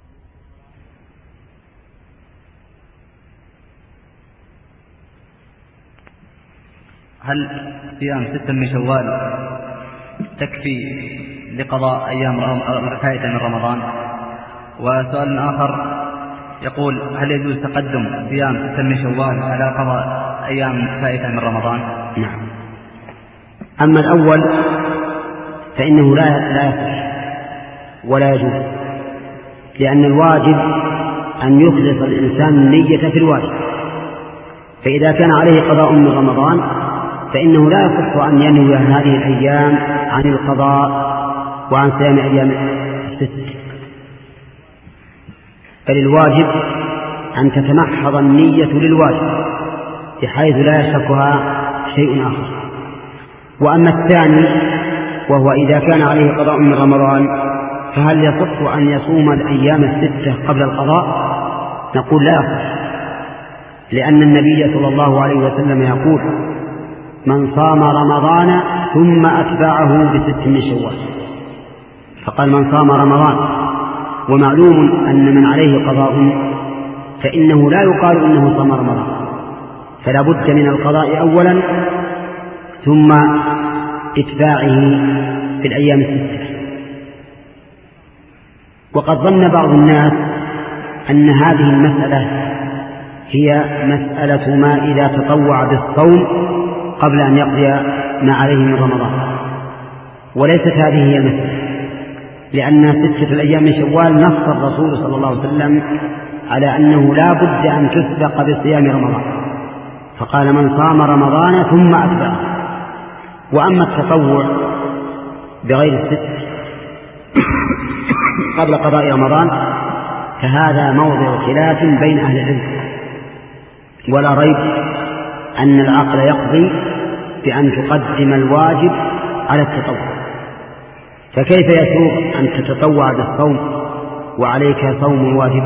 هل صيام ستة من شوال تكفي لقضاء أيام فائتة من رمضان؟ وسؤال آخر يقول هل يجوز تقدم صيام ستة من شوال على قضاء أيام فائتة من رمضان؟ نعم. أما الأول فإنه لا لا يصح ولا يجوز، لأن الواجب أن يخلص الإنسان النية في الواجب، فإذا كان عليه قضاء من رمضان فإنه لا يصح أن ينوي هذه الأيام عن القضاء وعن صيام أيام الست، بل الواجب أن تتمحض النية للواجب بحيث لا يشركها شيء آخر. وأما الثاني وهو إذا كان عليه قضاء من رمضان فهل يصح أن يصوم الأيام الستة قبل القضاء؟ نقول لا يصح، لأن النبي صلى الله عليه وسلم يقول من صام رمضان ثم أتبعه بست من شوال، فقال من صام رمضان، ومعلوم أن من عليه قضاء فإنه لا يقال إنه صام رمضان، فلا بد من القضاء أولا ثم إتباعه في الأيام الستة. وقد ظن بعض الناس أن هذه المسألة هي مسألة ما إذا تطوع بالصوم قبل أن يقضي ما عليه من رمضان، وليست هذه هي المسألة. لأن ستة الأيام من شوال نص الرسول صلى الله عليه وسلم على أنه لا بد أن تسبق بصيام رمضان، فقال من صام رمضان ثم أتبعه. وأما التطوع بغير الست قبل قضاء رمضان فهذا موضع خلاف بين أهل العلم، ولا ريب أن العقل يقضي بأن تقدم الواجب على التطوع. فكيف يسوغ أن تتطوع بالصوم وعليك صوم واجب؟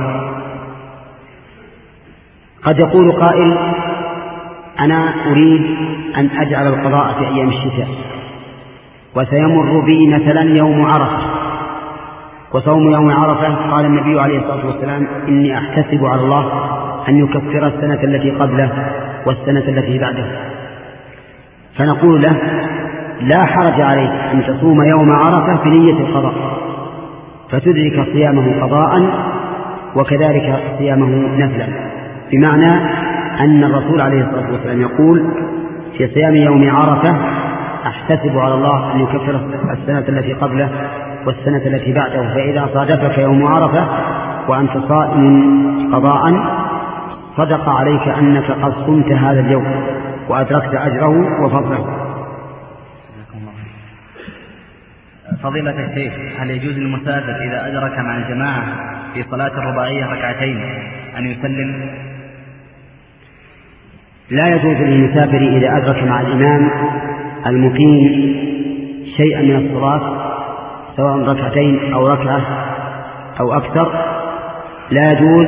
قد يقول قائل أنا أريد أن أجعل القضاء في أيام الشتاء وسيمر بي مثلا يوم عرفة، وصوم يوم عرفة قال النبي عليه الصلاة والسلام إني أحتسب على الله أن يكفر السنة التي قبله والسنة التي بعده. فنقول له لا حرج عليك أن تصوم يوم عرفة في نية القضاء فتدرك صيامه قضاء وكذلك صيامه نفلا، بمعنى أن الرسول عليه الصلاة والسلام يقول في صيام يوم عرفة أحتسب على الله أن يكفر السنة التي قبله والسنة التي بعده، فإذا صادفك يوم عرفة وأنت صائم قضاء صدق عليك أنك قد صمت هذا اليوم وأدركت أجره وفضله. فضيلة الشيخ، هل يجوز للمسافر إذا أدرك مع الجماعة في صلاة الرباعية ركعتين أن يسلم؟ لا يجوز للمسافر إذا أدرك مع الإمام المقيم شيئا من الصلاة سواء ركعتين أو ركعة أو أكثر، لا يجوز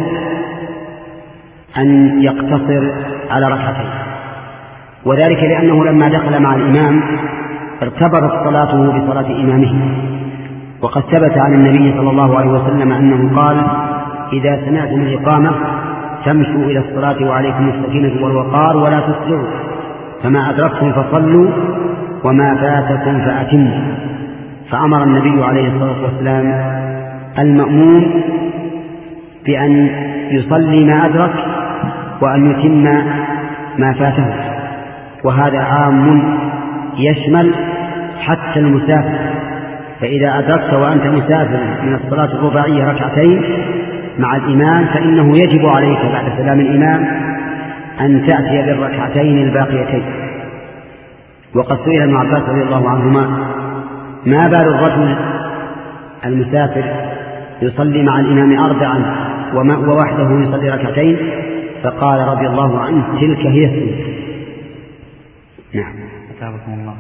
أن يقتصر على ركعتين، وذلك لأنه لما دخل مع الإمام ارتبطت صلاته بصلاة إمامه، وقد ثبت عن النبي صلى الله عليه وسلم أنه قال إذا سمعتم الإقامة فامشوا إلى الصلاة وعليكم السكينة والوقار ولا تسرعوا، فما أدركتم فصلوا وما فاتكم فأتموا. فأمر النبي عليه الصلاة والسلام المأموم بأن يصلي ما أدرك وأن يتم ما فاته، وهذا عام يشمل حتى المسافر. فإذا أدركت وأنت مسافر من الصلاة الرباعية ركعتين مع الإمام فإنه يجب عليك بعد سلام الإمام أن تأتي بالركعتين الباقيتين. وقد سئل ابن عباس رضي الله عنهما ما بال الرجل المسافر يصلي مع الإمام أربعا ووحده يصلي ركعتين، فقال رضي الله عنه تلك هي السنة. نعم. أتابكم الله.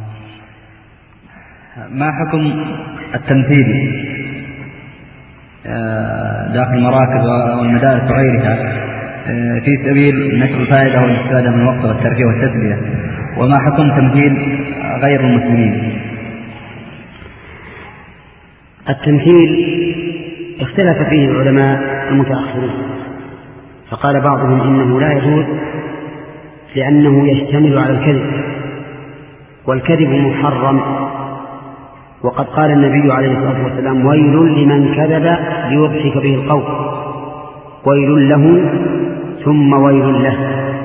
ما حكم التمثيل داخل المراكز والمدارس وغيرها في سبيل نشر الفائدة والاستفادة من الوقت والترفيه والتسلية، وما حكم تمثيل غير المسلمين؟ التمثيل اختلف فيه العلماء المتأخرون، فقال بعضهم إنه لا يجوز لأنه يشتمل على الكذب، والكذب محرم، وقد قال النبي عليه الصلاة والسلام ويل لمن كذب ليضحك به القوم، ويل له ثم ويل له.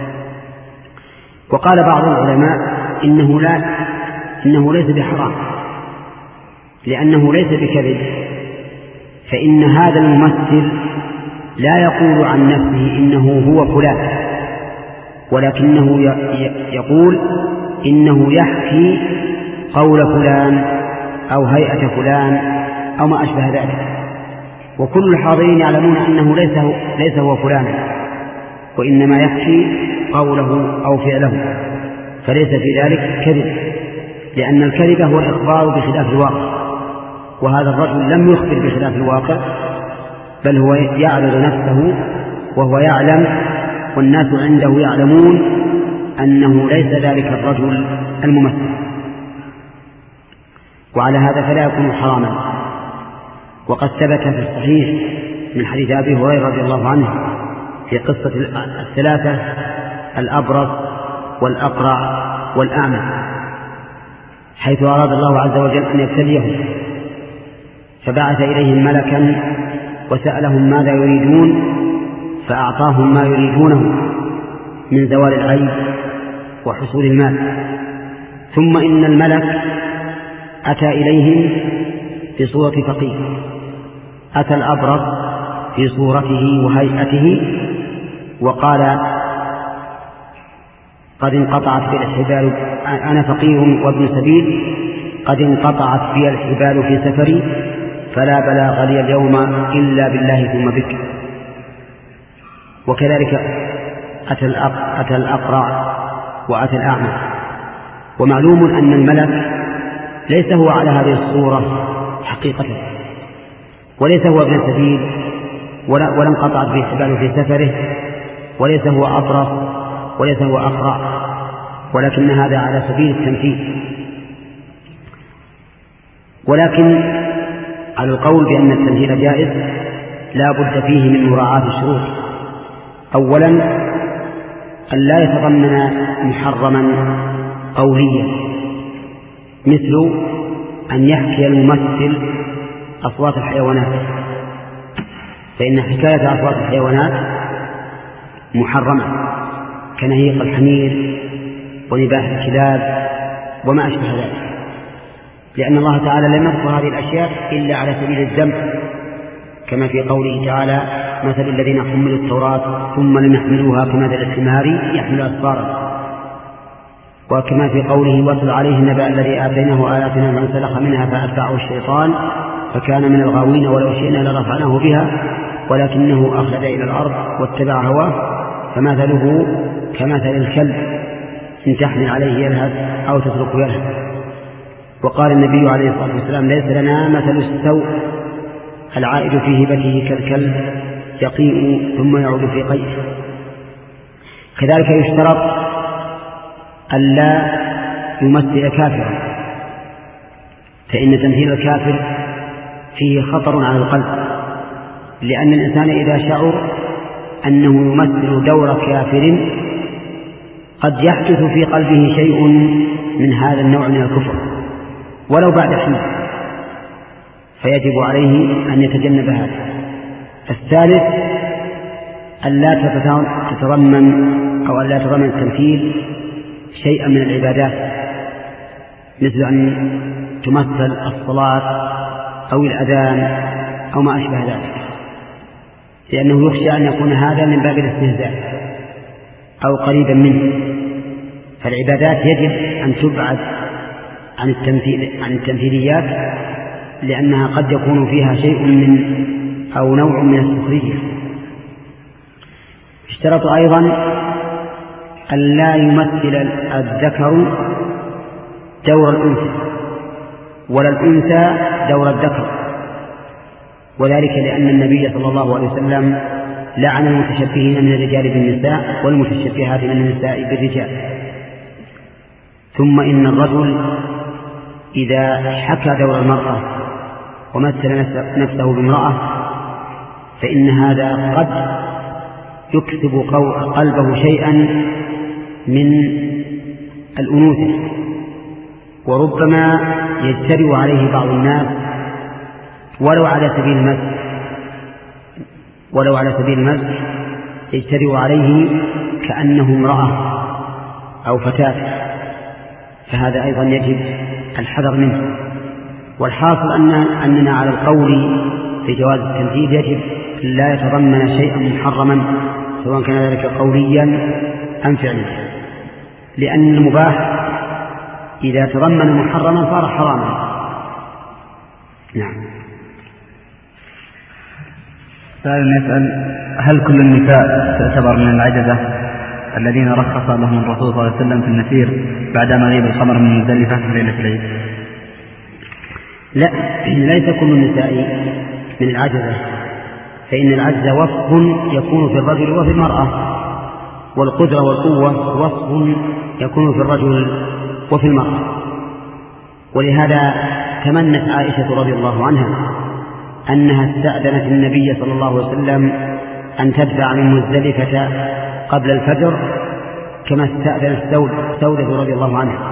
وقال بعض العلماء إنه لا إنه ليس بحرام لأنه ليس بكذب، فإن هذا الممثل لا يقول عن نفسه إنه هو فلان، ولكنه يقول إنه يحكي قول فلان أو هيئة فلان أو ما أشبه ذلك، وكل الحاضرين يعلمون أنه ليس هو, ليس هو فلان، وإنما يحكي قوله أو فعله، فليس في ذلك كذب، لأن الكذب هو الإخبار بخلاف الواقع، وهذا الرجل لم يخبر بخلاف الواقع بل هو يعرض نفسه وهو يعلم والناس عنده يعلمون أنه ليس ذلك الرجل الممثل، وعلى هذا فلا يكون حراما. وقد ثبت في الصحيح من حديث أبي هريرة رضي الله عنه في قصة الثلاثة الأبرص والأقرع والأعمى، حيث أراد الله عز وجل أن يبتليهم فبعث إليهم ملكا وسألهم ماذا يريدون فأعطاهم ما يريدونه من زوال العيب وحصول المال، ثم إن الملك أتى إليهم في صورة فقير، أتى الأبرص في صورته وهيئته وقال قد انقطعت بي الحبال، أنا فقير وابن سبيل، قد انقطعت بي الحبال في سفري، فلا بلاغ لي اليوم إلا بالله ثم بك. وكذلك أتى أتى الأقرع وأتى الأعمى. ومعلوم أن الملك ليس هو على هذه الصورة حقيقة، وليس هو ابن سبيل، ولا, ولا انقطعت به الحبال في سفره، وليس هو أبرص، وليس هو أقرع، ولكن هذا على سبيل التمثيل. ولكن على القول بأن التمثيل جائز لا بد فيه من مراعاة الشروط. أولا أن لا يتضمن محرما قوليا، مثل أن يحكي الممثل أصوات الحيوانات، فإن حكاية أصوات الحيوانات محرمة كنهيق الحمير ونباح الكلاب وما أشبه ذلك، لأن الله تعالى لم يذكر هذه الأشياء إلا على سبيل الذم، كما في قوله تعالى مثل الذين حملوا التوراة ثم لم يحملوها كمثل الحمار يحمل أسفارا، وكما في قوله واتل عليه النبأ الذي آتيناه آياتنا فانسلخ منها فأتبعه الشيطان فكان من الغاوين ولو شئنا لرفعناه بها ولكنه أخلد إلى الأرض واتبع هواه فمثله كمثل الكلب إن تحمل عليه يلهث أو تتركه يلهث. وقال النبي عليه الصلاة والسلام ليس لنا مثل السوء العائد في هبته كالكلب يقيء ثم يعود في قيئه. كذلك يشترط ألا يمثل كافرا، فإن تمثيل الكافر فيه خطر على القلب، لأن الإنسان إذا شعر أنه يمثل دور كافر قد يحدث في قلبه شيء من هذا النوع من الكفر ولو بعد حين، فيجب عليه أن يتجنب هذا. الثالث ألا تتضمن أو ألا تتضمن التمثيل شيئا من العبادات، مثل أن تمثل الصلاة أو الأذان أو ما أشبه ذلك، لأنه يخشى أن يكون هذا من باب الاستهزاء أو قريبا منه. فالعبادات يجب أن تبعد عن التمثيل عن التمثيليات، لأنها قد يكون فيها شيء من أو نوع من السخرية. اشترط أيضا أن لا يمثل الذكر دور الأنثى ولا الأنثى دور الذكر، وذلك لأن النبي صلى الله عليه وسلم لعن المتشبهين من الرجال بالنساء والمتشبهات من النساء بالرجال. ثم إن الرجل إذا حكى دور المرأة ومثل نفسه بامرأة فإن هذا قد يكسب قلبه شيئا من الأنوثة، وربما يجترئ عليه بعض الناس ولو على سبيل المزح ولو على سبيل المزح يجترئ عليه كأنه امرأة أو فتاة، فهذا أيضا يجب الحذر منه. والحاصل أن أننا على القول في جواز التمثيل يجب لا يتضمن شيئا محرما سواء كان ذلك قوليا أم فعليا، لأن المباح إذا تضمن محرما صار حراما. نعم. سائل يسأل هل كل النساء تعتبر من العجزة الذين رخص لهم الرسول صلى الله عليه وسلم في النسير بعد مغيب القمر من مزدلفة ليلة العيد؟ لا، ليس كل النساء من العجزة، فإن العجز وصف يكون في الرجل وفي المرأة، والقدرة والقوة وصف يكون في الرجل وفي المرأة. ولهذا تمنت عائشة رضي الله عنها أنها استأذنت النبي صلى الله عليه وسلم أن تدفع من مزدلفة قبل الفجر كما استأذنت سودة رضي الله عنها.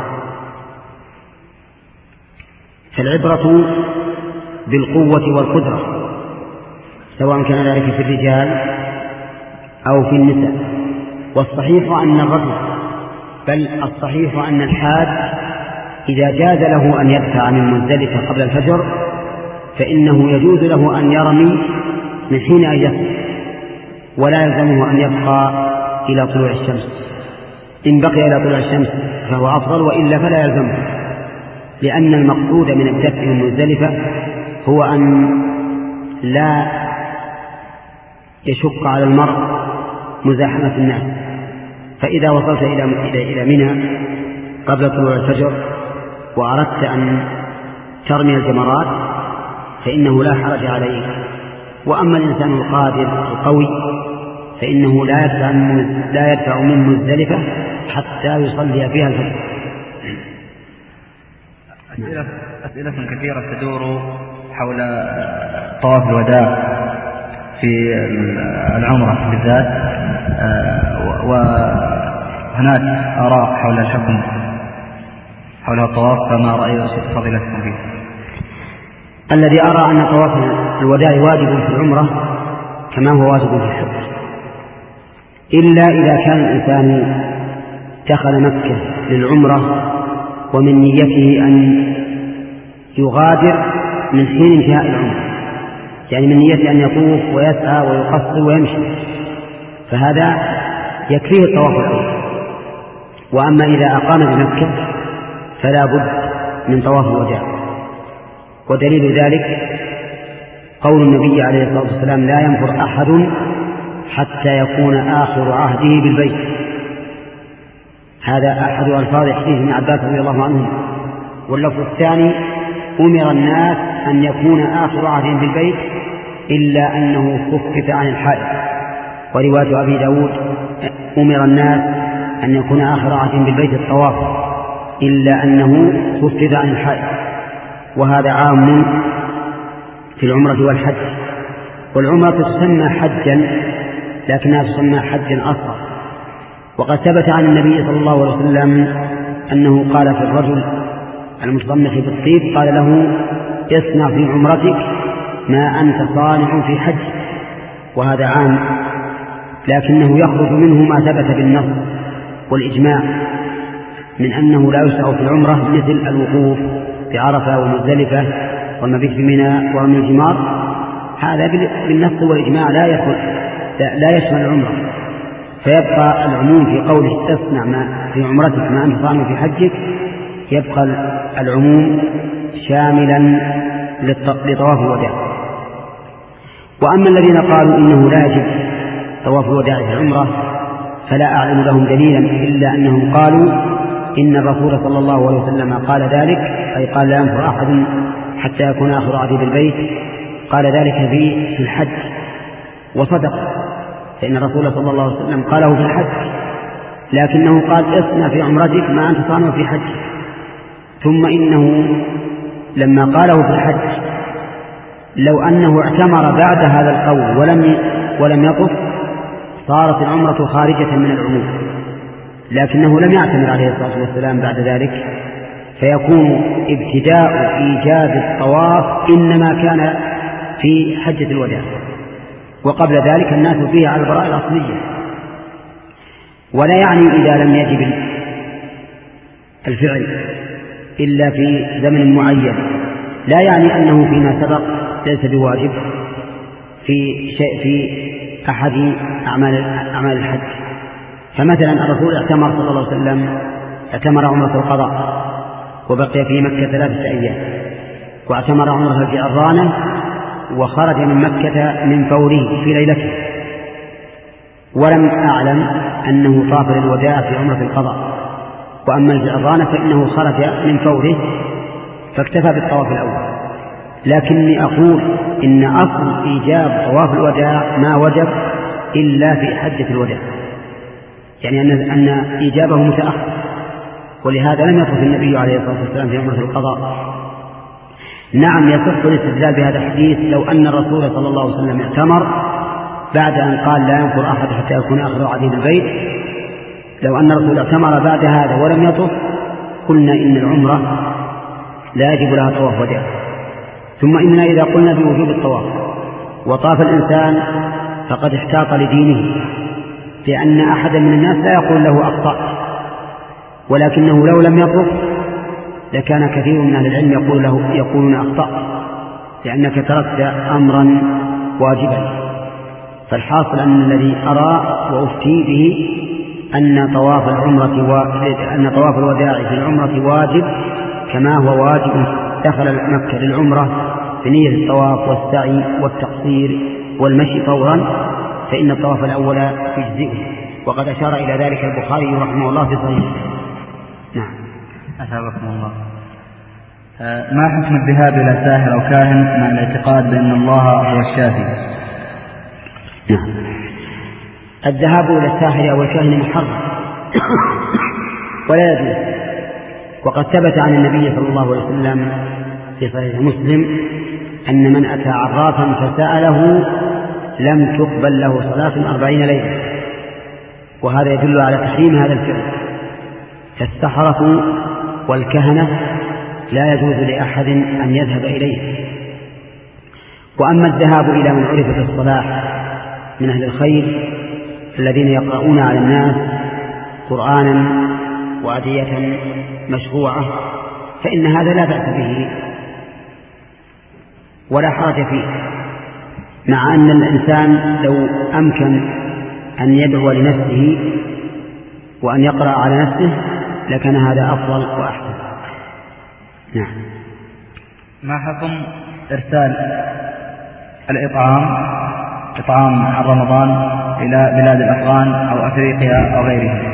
فالعبرة بالقوة والقدرة سواء كان ذلك في الرجال أو في النساء. والصحيح أن الرجل بل الصحيح أن الحاج إذا جاز له أن يدفع من مزدلفة قبل الفجر فإنه يجوز له أن يرمي من حين أن يصل، ولا يلزمه أن يبقى إلى طلوع الشمس. إن بقي إلى طلوع الشمس فهو أفضل، وإلا فلا يلزمه، لأن المقصود من الدفع من مزدلفة هو أن لا يشق على المرء مزاحمة الناس. فإذا وصلت إلى إلى منى قبل طلوع الفجر وأردت أن ترمي الجمرات فإنه لا حرج عليك. وأما الإنسان القادر القوي فإنه لا يدفع لا يدفع من مزدلفة حتى يصلي فيها الفجر. أسئلة, أسئلة كثيرة تدور حول طواف الوداع في العمرة بالذات، وهناك آراء حول الحكم حول الطواف، فما رأي فضيلتكم فيه؟ الذي أرى أن طواف الوداع واجب في العمرة كما هو واجب في الحج، إلا إذا كان الإنسان دخل مكة للعمرة ومن نيته أن يغادر من حين انتهاء العمرة، يعني من نيته أن يطوف ويسعى ويقصر ويمشي، فهذا يكفيه الطواف الأول. وأما إذا أقام بمكة فلا بد من طواف الوداع. ودليل ذلك قول النبي عليه الصلاة والسلام: لا ينفر أحد حتى يكون آخر عهده بالبيت. هذا أحد ألفاظ حديث ابن عباس رضي الله عنه. واللفظ الثاني: أمر الناس أن يكون آخر عهدهم بالبيت إلا أنه خفف عن الحائط. ورواية أبي داود: أمر الناس أن يكون آخر عهدهم بالبيت الطواف إلا أنه خفف عن الحائط. وهذا عام في العمرة والحج. والعمرة تسمى حجا لكنها تسمى حجا أصغر. وقد ثبت عن النبي صلى الله عليه وسلم أنه قال في الرجل المتصنع بالطيب، قال له: اصنع في عمرتك ما أنت صانع في حج. وهذا عام، لكنه يخرج منه ما ثبت بالنص والإجماع من أنه لا يشرع في العمرة مثل الوقوف بعرفة ومزدلفة والمبيت في منى ورمي الجمار. هذا بالنص والإجماع لا يدخل لا يشمل العمرة، فيبقى العموم في قوله: اصنع ما في عمرتك ما أنت صانع في حجك، يبقى العموم شاملا لطواف الوداع. وأما الذين قالوا إنه لا يجب طواف الوداع في العمرة فلا أعلم لهم دليلا إلا أنهم قالوا إن الرسول صلى الله عليه وسلم قال ذلك، أي قال: لا ينفر أحد حتى يكون آخر عهده بالبيت. قال ذلك في الحج وصدق، فإن الرسول صلى الله عليه وسلم قاله في الحج، لكنه قال: اصنع في عمرتك ما أنت صانع في حج. ثم إنه لما قاله في الحج لو أنه اعتمر بعد هذا القول ولم ولم يطف صارت العمرة خارجة من العموم، لكنه لم يعتمر عليه الصلاة والسلام بعد ذلك، فيكون ابتداء إيجاد الطواف إنما كان في حجة الوداع، وقبل ذلك الناس فيه على البراءة الأصلية. ولا يعني إذا لم يجب الفعل إلا في زمن معين، لا يعني أنه فيما سبق ليس بواجب في شيء في أحد أعمال أعمال الحج. فمثلا الرسول اعتمر صلى الله عليه وسلم اعتمر عمرة القضاء وبقي في مكة ثلاثة أيام، واعتمر عمرة الجعرانة وخرج من مكة من فوره في ليلته، ولم أعلم أنه طاف للوداع في عمرة القضاء. وأما الجعرانة فإنه خرج من فوره فاكتفى بالطواف الأول. لكني أقول إن أصل إيجاب طواف الوداع ما وجب إلا في حجة الوداع، يعني أن أن إيجابه متأخر، ولهذا لم يطف النبي عليه الصلاة والسلام في عمرة القضاء. نعم يصح الاستدلال بهذا الحديث لو أن الرسول صلى الله عليه وسلم اعتمر بعد أن قال: لا ينفر أحد حتى يكون آخر عهده البيت. لو أن الرسول اعتمر بعد هذا ولم يطف قلنا إن العمرة لا يجب لها طواف وداع. ثم إننا إذا قلنا بوجوب الطواف وطاف الإنسان فقد احتاط لدينه، لأن أحدا من الناس لا يقول له أخطأت، ولكنه لو لم يطف لكان كثير من أهل العلم يقول له يقولون أخطأت، لأنك تركت أمرا واجبا. فالحاصل أن الذي أرى وأفتي به أن طواف العمرة و... أن طواف الوداع في العمرة واجب كما هو واجب دخل مكة للعمرة بنية الطواف والسعي والتقصير والمشي فورا، فإن الطواف الأول يجزئه، وقد أشار إلى ذلك البخاري رحمه الله في صحيحه. نعم. أثابكم الله. ما حكم الذهاب إلى ساحر أو كاهن مع الاعتقاد بأن الله هو الشافي؟ نعم. الذهاب إلى الساحر أو الكاهن محرم ولا يجوز، وقد ثبت عن النبي صلى الله عليه وسلم في صحيح مسلم أن من أتى عرافا فسأله لم تقبل له صلاة أربعين ليلة، وهذا يدل على تحريم هذا الفعل. فالسحرة والكهنة لا يجوز لأحد أن يذهب إليه. وأما الذهاب إلى من عرف بالصلاح من أهل الخير الذين يقرؤون على الناس قرآنا وأدعية مشروعة فإن هذا لا بأس به ولا حرج فيه، مع أن الإنسان لو أمكن أن يدعو لنفسه وأن يقرأ على نفسه لكان هذا أفضل وأحسن. نعم. ما حكم إرسال الإطعام إطعام عن رمضان إلى بلاد الأفغان أو أفريقيا أو غيرها؟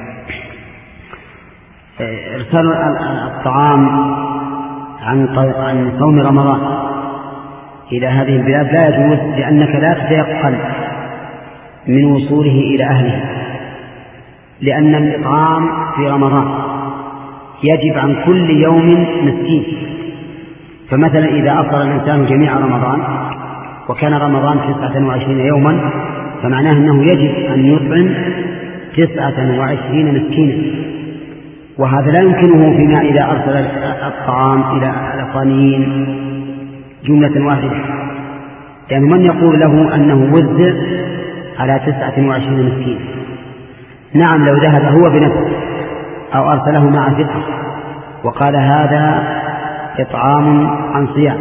إرسال الطعام عن عن صوم رمضان إلى هذه البلاد لا يجوز، لأنك لا تتيقن من وصوله إلى أهله، لأن الإطعام في رمضان يجب عن كل يوم مسكين. فمثلا إذا أفطر الإنسان جميع رمضان وكان رمضان تسعة وعشرين يوما فمعناه أنه يجب أن يطعم تسعة وعشرين مسكينا، وهذا لا يمكنه فيما إذا أرسل الطعام إلى الأفغانيين جملة واحدة، يعني من يقول له أنه وزع على تسعة وعشرين مسكين؟ نعم، لو ذهب هو بنفسه أو أرسله مع ثقة وقال هذا إطعام عن صيام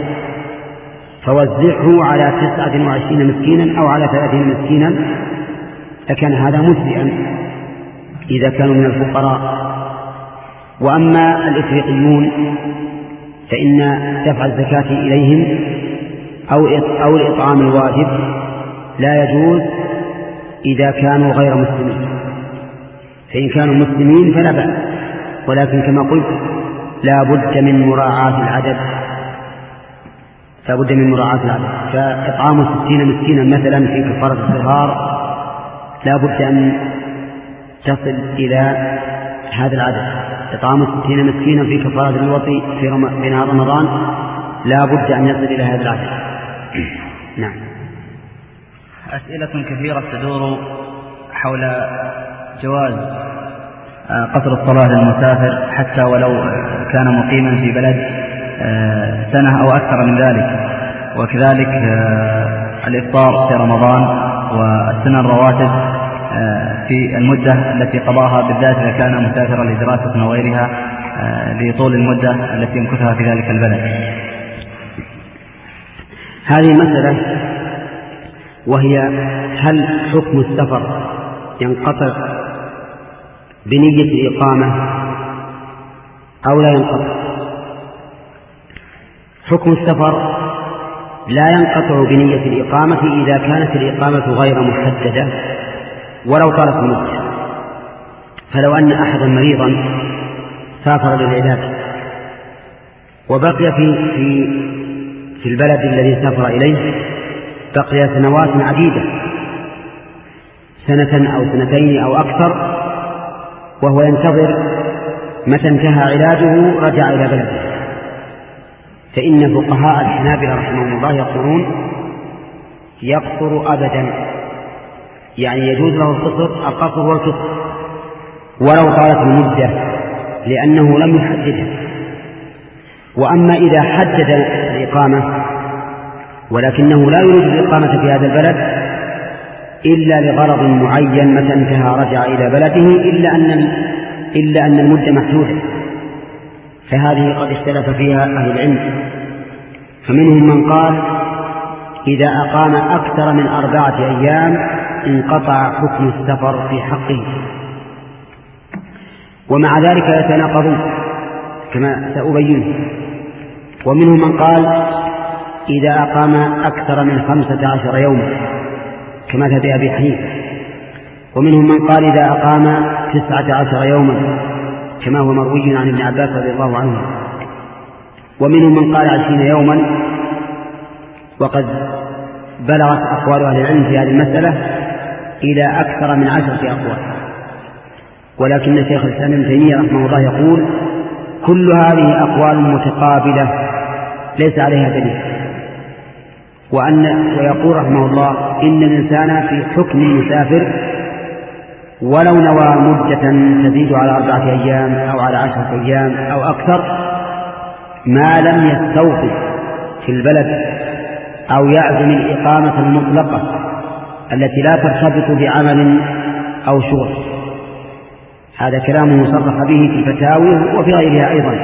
فوزعه على تسعة وعشرين مسكينا أو على ثلاثين مسكينا لكان هذا مسلما إذا كانوا من الفقراء. وأما الإفريقيون فإن دفع الزكاة إليهم أو أو الإطعام الواجب لا يجوز إذا كانوا غير مسلمين، فإن كانوا مسلمين فلا بأس، ولكن كما قلت لا بد من مراعاة العدد لا بد من مراعاة العدد فإطعام ستين مسكينا مثلا في كفارة الصغار لا بد أن تصل إلى هذا العدد. إطعام ستين مسكينا في كفارة الوطي في نهار رمضان لا بد أن يصل إلى هذا العدد. نعم. أسئلة كثيرة تدور حول جواز قصر الصلاة للمسافر حتى ولو كان مقيما في بلد سنة أو أكثر من ذلك، وكذلك الإفطار في رمضان والسنن الرواتب في المدة التي قضاها بالذات إذا كان مسافرا لدراسة أو غيرها لطول المدة التي يمكثها في ذلك البلد. هذه مسألة، وهي هل حكم السفر ينقطع بنية الإقامة أو لا ينقطع؟ حكم السفر لا ينقطع بنية الإقامة إذا كانت الإقامة غير محددة ولو طالت المدة. فلو أن أحدا مريضا سافر للعلاج وبقي في في في البلد الذي سافر إليه بقي سنوات عديدة، سنة أو سنتين أو أكثر، وهو ينتظر متى انتهى علاجه رجع إلى بلده، فإن فقهاء الحنابلة رحمهم الله يقولون يقصر أبدا، يعني يجوز له القصر القصر والقصر ولو طالت المدة لأنه لم يحددها. وأما إذا حدد الإقامة ولكنه لا يريد الإقامة في هذا البلد إلا لغرض معين متى انتهى رجع إلى بلده إلا أن إلا أن المدة محدودة، فهذه قد اختلف فيها أهل العلم، فمنهم من قال إذا أقام أكثر من أربعة أيام انقطع حكم السفر في حقه، ومع ذلك يتناقضون كما سأبينه. ومنهم من قال إذا أقام أكثر من خمسة عشر يوما كما ذهب أبي حنيفة، ومنهم من قال إذا أقام تسعة عشر يوما كما هو مروي عن ابن عباس رضي الله عنه، ومنهم من قال عشرين يوما، وقد بلغت أقوال أهل العلم في هذه المسألة إلى أكثر من عشرة أقوال. ولكن شيخ الإسلام ابن تيمية رحمه الله يقول كل هذه أقوال متقابلة ليس عليها دليل، وأن ويقول رحمه الله إن الإنسان في حكم المسافر ولو نوى مدة تزيد على أربعة أيام أو على عشرة أيام أو أكثر ما لم يستوفي في البلد أو يعزم الإقامة المطلقة التي لا ترتبط بعمل أو شغل. هذا كلامه صرح به في فتاويه وفي غيرها أيضا.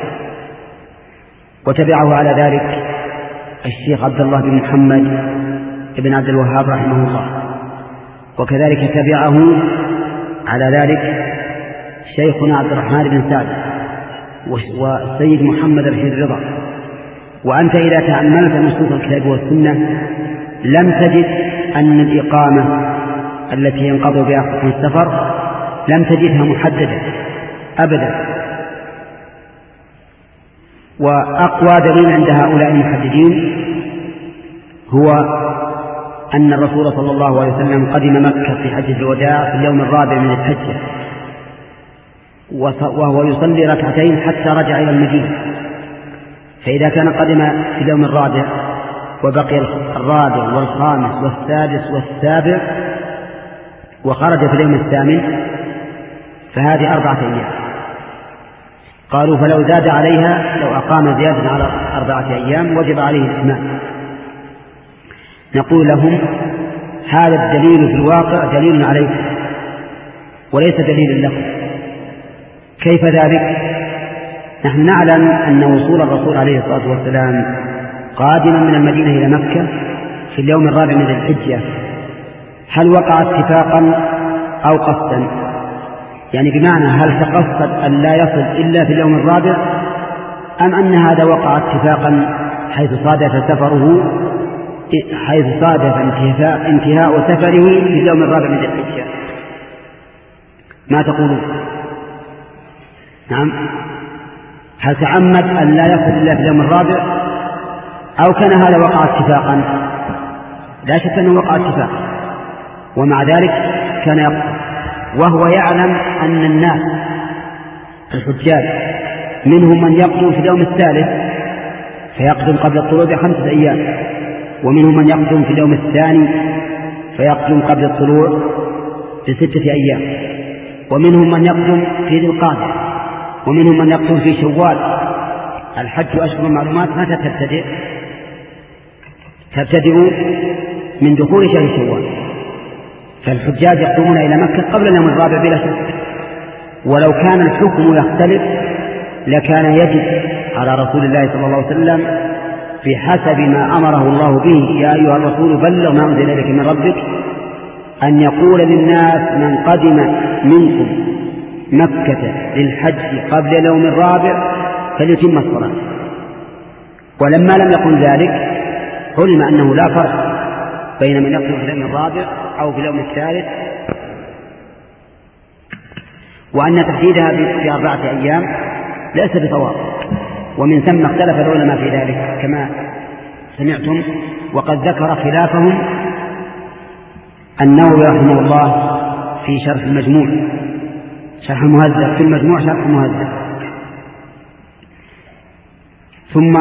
وتبعه على ذلك الشيخ عبد الله بن محمد بن عبد الوهاب رحمه الله، وكذلك تبعه على ذلك شيخنا عبد الرحمن بن سعد والسيد محمد رشيد رضا. وأنت إذا تأملت نصوص الكتاب والسنة لم تجد أن الإقامة التي ينقضي بها حكم السفر لم تجدها محددة أبدا. وأقوى دليل عند هؤلاء المحددين هو أن الرسول صلى الله عليه وسلم قدم مكة في حجة الوداع في اليوم الرابع من الحجة، وهو يصلي ركعتين حتى رجع إلى المدينة. فإذا كان قدم في اليوم الرابع وبقي الرابع والخامس والسادس والسابع وخرج في اليوم الثامن فهذه أربعة أيام. قالوا فلو زاد عليها لو أقام زيادة على أربعة أيام وجب عليه الإتمام. نقول لهم هذا الدليل في الواقع دليل عليكم وليس دليل لكم. كيف ذلك؟ نحن نعلم أن وصول الرسول عليه الصلاة والسلام قادما من المدينة إلى مكة في اليوم الرابع من الحجة هل وقع اتفاقا أو قصدا؟ يعني بمعنى هل تقصد أن لا يصل إلا في اليوم الرابع، أم أن هذا وقع اتفاقا حيث صادف سفره حيث صادف انتهاء, انتهاء سفره في اليوم الرابع من الحجة؟ ما تقولون؟ نعم، هل تعمد أن لا يصل إلا في اليوم الرابع أو كان هذا وقع اتفاقا؟ لا شك أنه وقع اتفاقا، ومع ذلك كان يقصد وهو يعلم أن الناس الحجاج منهم من يقدم في اليوم الثالث فيقدم قبل الطلوع بخمسة أيام، ومنهم من يقدم في اليوم الثاني فيقدم قبل الطلوع بستة أيام، ومنهم من يقدم في ذي القعدة، ومنهم من يقدم في شوال. الحج أشهر معلومات متى تبتدئ؟ تبتدئ من دخول شهر شوال، فالحجاج يقدمون إلى مكة قبل اليوم الرابع بلا شك. ولو كان الحكم يختلف لكان يجب على رسول الله صلى الله عليه وسلم بحسب ما أمره الله به يا أيها الرسول بلغ ما أنزل إليك من ربك أن يقول للناس من قدم منكم مكة للحج قبل اليوم الرابع فليتم الصلاة. ولما لم يقل ذلك علم أنه لا فرق بين من يقدم في اليوم الرابع أو في اليوم الثالث، وأن تحديدها بأربعة أيام ليس بصواب، ومن ثم اختلف العلماء في ذلك كما سمعتم. وقد ذكر خلافهم النووي رحمه الله في شرح المجموع شرح المهذب في المجموع شرح المهذب. ثم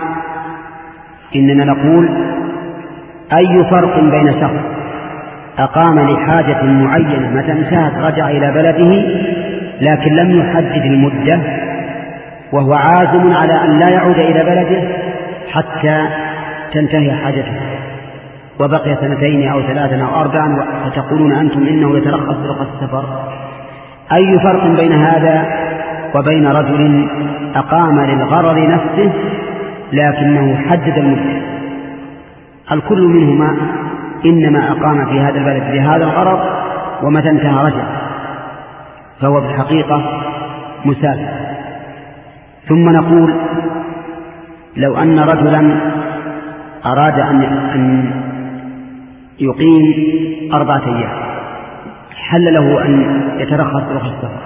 إننا نقول أي فرق بين شخص أقام لحاجة معينة متى انتهت رجع إلى بلده لكن لم يحدد المدة وهو عازم على أن لا يعود إلى بلده حتى تنتهي حاجته وبقي سنتين أو ثلاثا أو أربعا فتقولون أنتم إنه يترخص برخص السفر؟ أي فرق بين هذا وبين رجل أقام للغرض نفسه لكنه حدد المدة. الكل منهما إنما أقام في هذا البلد لهذا الغرض، ومتى انتهى رجع، فهو بالحقيقة مسافر. ثم نقول لو أن رجلا أراد أن يقيم أربعة أيام، حل له أن يترخص رخص السفر،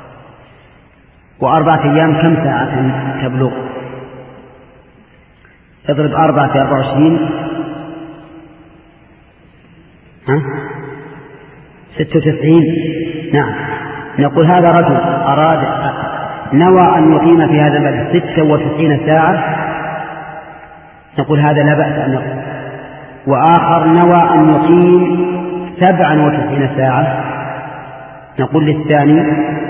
وأربعة أيام كم ساعة تبلغ؟ اضرب أربعة في أربعة وعشرين، ها؟ ستة وتسعين. نعم، نقول هذا رجل أراد نوى أن يقيم في هذا البلد ستة وتسعين ساعة، نقول هذا لا بأس أن نقول. وآخر نوى أن يقيم سبعا وتسعين ساعة، نقول للثاني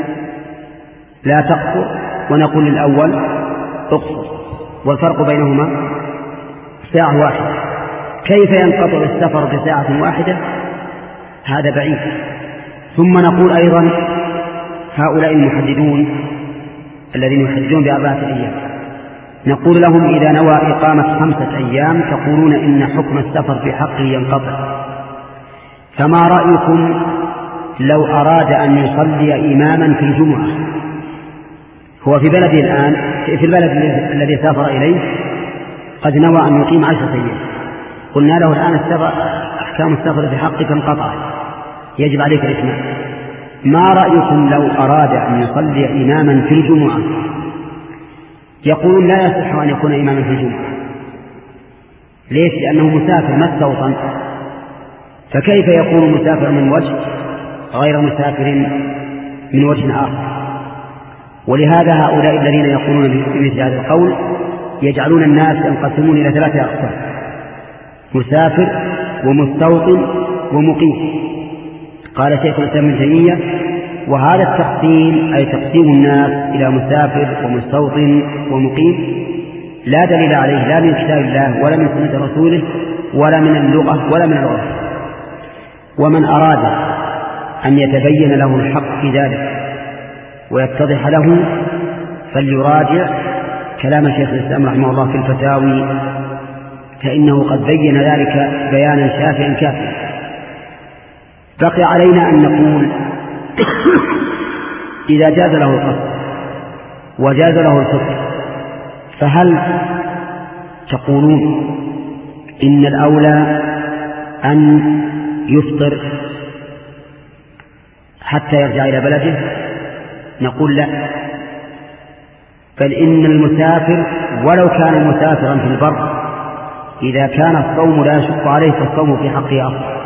لا تقصر، ونقول للأول اقصر، والفرق بينهما ساعة واحدة. كيف ينقطع السفر بساعة واحدة؟ هذا بعيد. ثم نقول أيضا هؤلاء المحددون الذين يحددون بأربعة أيام، نقول لهم إذا نوى إقامة خمسة أيام تقولون إن حكم السفر في حقه ينقطع، فما رأيكم لو أراد أن يصلي إماما في الجمعة؟ هو في بلده الآن، في البلد الذي سافر إليه قد نوى أن يقيم عشرة أيام، قلنا له الآن السفر أحكام السفر في حقك انقطعت، يجب عليك الإتمام. ما رأيكم لو أراد أن يصلي إماما في الجمعة؟ يقولون لا يصح أن يكون إماما في الجمعة. ليش؟ لأنه مسافر ما استوطن، فكيف يكون مسافر من وجه غير مسافر من وجه آخر؟ ولهذا هؤلاء الذين يقولون بمثل هذا القول يجعلون الناس ينقسمون إلى ثلاثة أقسام: مسافر ومستوطن ومقيم. قال شيخ الإسلام ابن تيمية: وهذا التقسيم أي تقسيم الناس إلى مسافر ومستوطن ومقيم لا دليل عليه لا من كتاب الله ولا من سنة رسوله ولا من اللغة ولا من العرف. ومن أراد أن يتبين له الحق في ذلك ويتضح له فليراجع كلام شيخ الإسلام رحمه الله في الفتاوي، فإنه قد بين ذلك بيانا شافعا كافيا. بقي علينا أن نقول إذا جاز له القصد وجاز له الفطر، فهل تقولون إن الأولى أن يفطر حتى يرجع إلى بلده؟ نقول لا، بل إن المسافر ولو كان مسافرا في البر إذا كان الصوم لا يشق عليه فالصوم في حقه أفضل.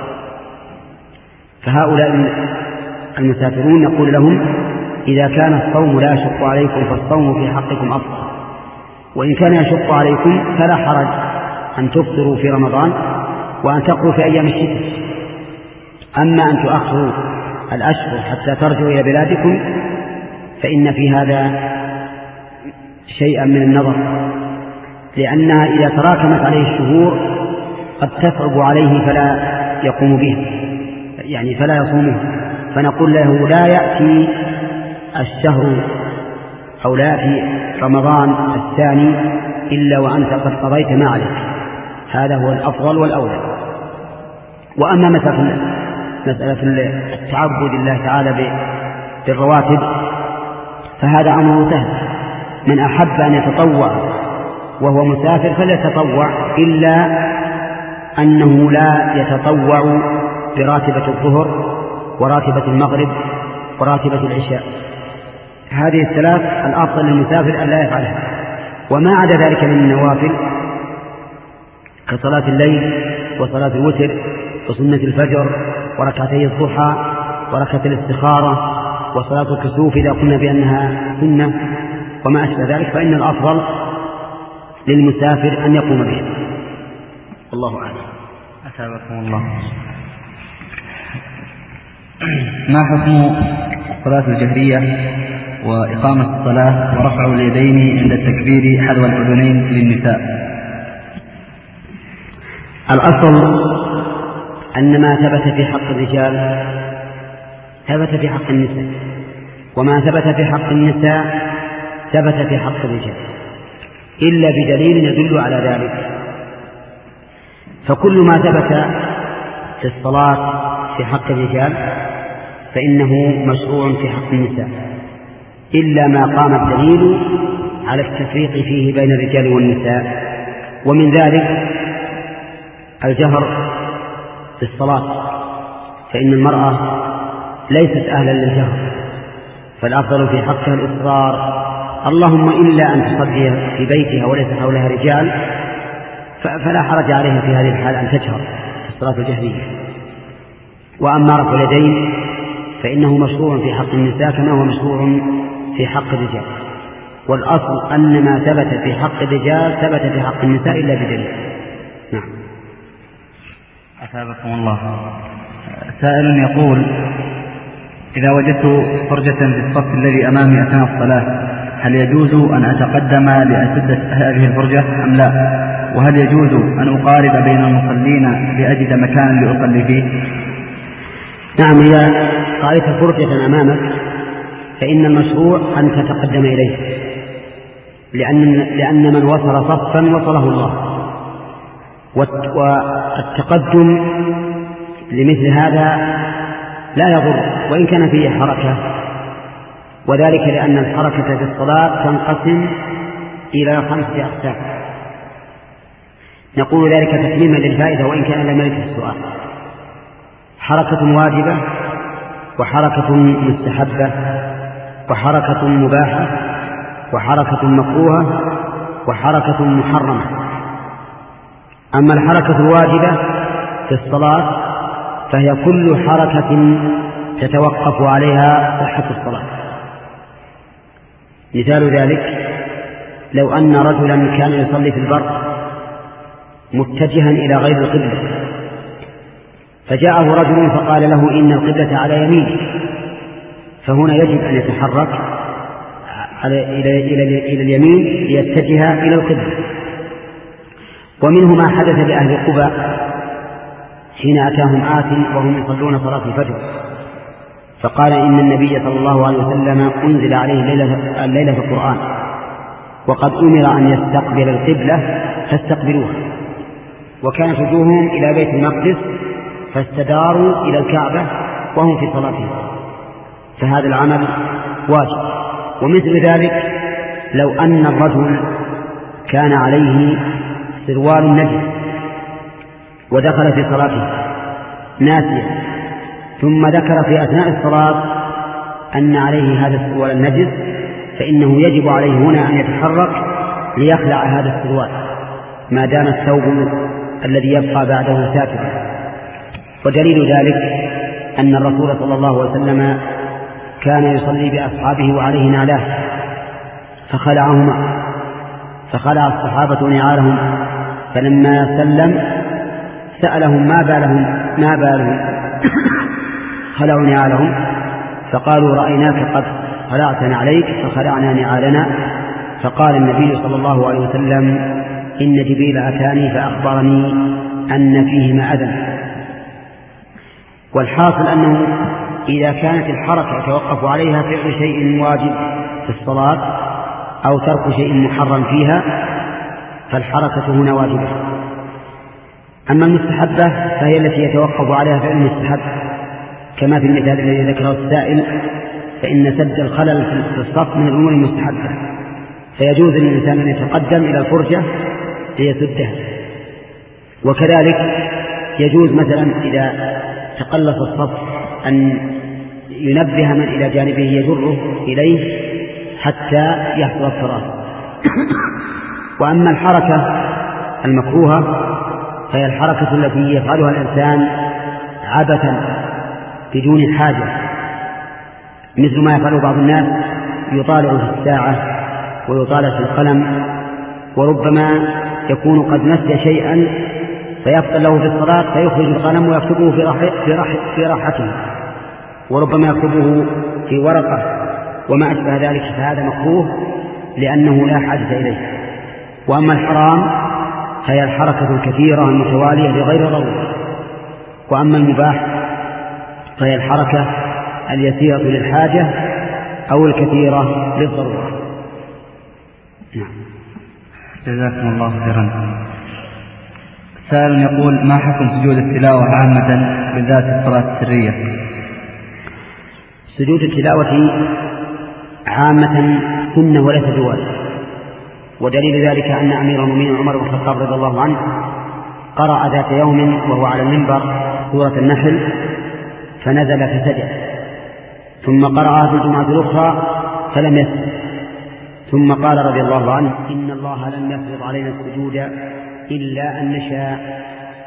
فهؤلاء المسافرون نقول لهم: إذا كان الصوم لا يشق عليكم فالصوم في حقكم أفضل، وإن كان يشق عليكم فلا حرج أن تفطروا في رمضان وأن تقروا في أيام الشتاء. أما أن تؤخروا الأشهر حتى ترجعوا إلى بلادكم فإن في هذا شيئا من النظر، لأنها إذا تراكمت عليه الشهور قد تصعب عليه فلا يقوم به، يعني فلا يصومه. فنقول له: لا يأتي الشهر أو لا يأتي رمضان الثاني إلا وأنت قد قضيت ما عليك. هذا هو الأفضل والأولى. وأما مسألة التعبد لله تعالى بالرواتب فهذا أمر سهل، من أحب أن يتطوع وهو مسافر فليتطوع، إلا أنه لا يتطوع براتبة الظهر وراتبة المغرب وراتبة العشاء. هذه الثلاث الأفضل للمسافر أن لا يفعلها. وما عدا ذلك من النوافل كصلاة الليل وصلاة الوتر وسنة الفجر وركعتي الضحى وركعة الاستخارة وصلاة الكسوف إذا قلنا بأنها سنة وما أشبه ذلك، فإن الأفضل للمسافر أن يقوم به. الله أعلم. أثابكم الله. ما حكم الصلاة الجهرية وإقامة الصلاة ورفع اليدين عند التكبير حذو الأذنين للنساء؟ الأصل أن ما ثبت في حق الرجال ثبت في حق النساء، وما ثبت في حق النساء ثبت في حق الرجال. إلا بدليل يدل على ذلك. فكل ما ثبت في الصلاة في حق الرجال فإنه مشروع في حق النساء، إلا ما قام الدليل على التفريق فيه بين الرجال والنساء. ومن ذلك الجهر في الصلاة، فإن المرأة ليست أهلا للجهر، فالأفضل في حقها الإصرار، اللهم إلا أن تصلي في بيتها وليس حولها رجال فلا حرج عليها في هذه الحال أن تجهر في الصلاة الجهرية. وأما رفع اليدين فإنه مشروع في حق النساء كما هو مشروع في حق الرجال، والأصل أن ما ثبت في حق الرجال ثبت في حق النساء إلا بدليل. نعم. أثابكم الله. سائل يقول: إذا وجدت فرجة في الصف الذي أمامي أثناء الصلاة هل يجوز أن أتقدم لأسد هذه الفرجة أم لا؟ وهل يجوز أن أقارب بين المصلين لأجد مكانا لأصلي فيه؟ نعم، إذا رأيت فرجة أمامك فإن المشروع أن تتقدم إليه، لأن, لأن من وصل صفا وصله الله، والتقدم لمثل هذا لا يضر وإن كان فيه حركة، وذلك لأن الحركة في الصلاة تنقسم إلى خمسة أقسام. نقول ذلك تكليما للفائدة وإن كان لم يرد السؤال: حركة واجبة، وحركة مستحبة، وحركة مباحة، وحركة مكروهة، وحركة محرمة. أما الحركة الواجبة في الصلاة فهي كل حركة تتوقف عليها صحة الصلاة. مثال ذلك لو أن رجلا كان يصلي في البر متجها إلى غير القبلة، فجاءه رجل فقال له إن القبلة على يمينه، فهنا يجب أن يتحرك إلى, إلى, إلى اليمين ليتجه إلى القبلة. ومنه ما حدث لأهل قباء حين أتاهم آت وهم يصلون صلاة الفجر، فقال إن النبي صلى الله عليه وسلم أنزل عليه الليلة في القرآن وقد أمر أن يستقبل القبلة فاستقبلوها، وكانت وجوههم إلى بيت المقدس فاستداروا إلى الكعبة وهم في صلاتهم، فهذا العمل واجب. ومثل ذلك لو أن الرجل كان عليه سروال نجس ودخل في صلاته ناسيا، ثم ذكر في أثناء الصلاة أن عليه هذا السروال النجس، فإنه يجب عليه هنا أن يتحرك ليخلع هذا السروال ما دام الثوب الذي يبقى بعده ساترا. ودليل ذلك أن الرسول صلى الله عليه وسلم كان يصلي بأصحابه وعليه نعلاه فخلعهما، فخلع الصحابة نعالهم، فلما سلم سألهم ما بالهم ما بالهم خلعوا نعالهم، فقالوا رأيناك قد خلعت نعليك فخلعنا نعالنا. فقال النبي صلى الله عليه وسلم إن جبريل أتاني فأخبرني أن فيهما أذى. والحاصل أنه إذا كانت الحركة يتوقف عليها فعل شيء واجب في الصلاة أو ترك شيء محرم فيها فالحركة هنا واجبة. أما المستحبة فهي التي يتوقف عليها فعل المستحب، كما في المثال الذي ذكره السائل، فإن سد الخلل في الصف من الأمور المستحبة، فيجوز للإنسان أن يتقدم إلى الفرجة ليسدها. وكذلك يجوز مثلا إذا تقلص الصف أن ينبه من إلى جانبه يجره إليه حتى يحصل الفراغ. وأما الحركة المكروهة فهي الحركة التي يفعلها الإنسان عبثا بدون حاجة، مثل ما يفعله بعض الناس يطالع في الساعة ويطالع في القلم، وربما يكون قد نسي شيئا فيفضل له في الصلاة فيخرج القلم ويكتبه في, راح في, راح في راحته، وربما يكتبه في ورقة وما أشبه ذلك، فهذا مكروه لأنه لا حاجة إليه. وأما الحرام فهي الحركة الكثيرة المتوالية لغير ضرورة. وأما المباح فهي الحركة اليسيرة للحاجة أو الكثيرة للضرورة. نعم. جزاكم الله خيرا. سائل يقول: ما حكم سجود التلاوة عامة بالذات الصلاة السرية؟ سجود التلاوة عامة سنة وليس بواجب، ودليل ذلك أن أمير المؤمنين عمر بن الخطاب رضي الله عنه قرأ ذات يوم وهو على المنبر سورة النحل فنزل فسجد، ثم قرأها في الجمعة الأخرى فلم يسجد، ثم قال رضي الله عنه: إن الله لم يفرض علينا السجود إلا أن نشاء.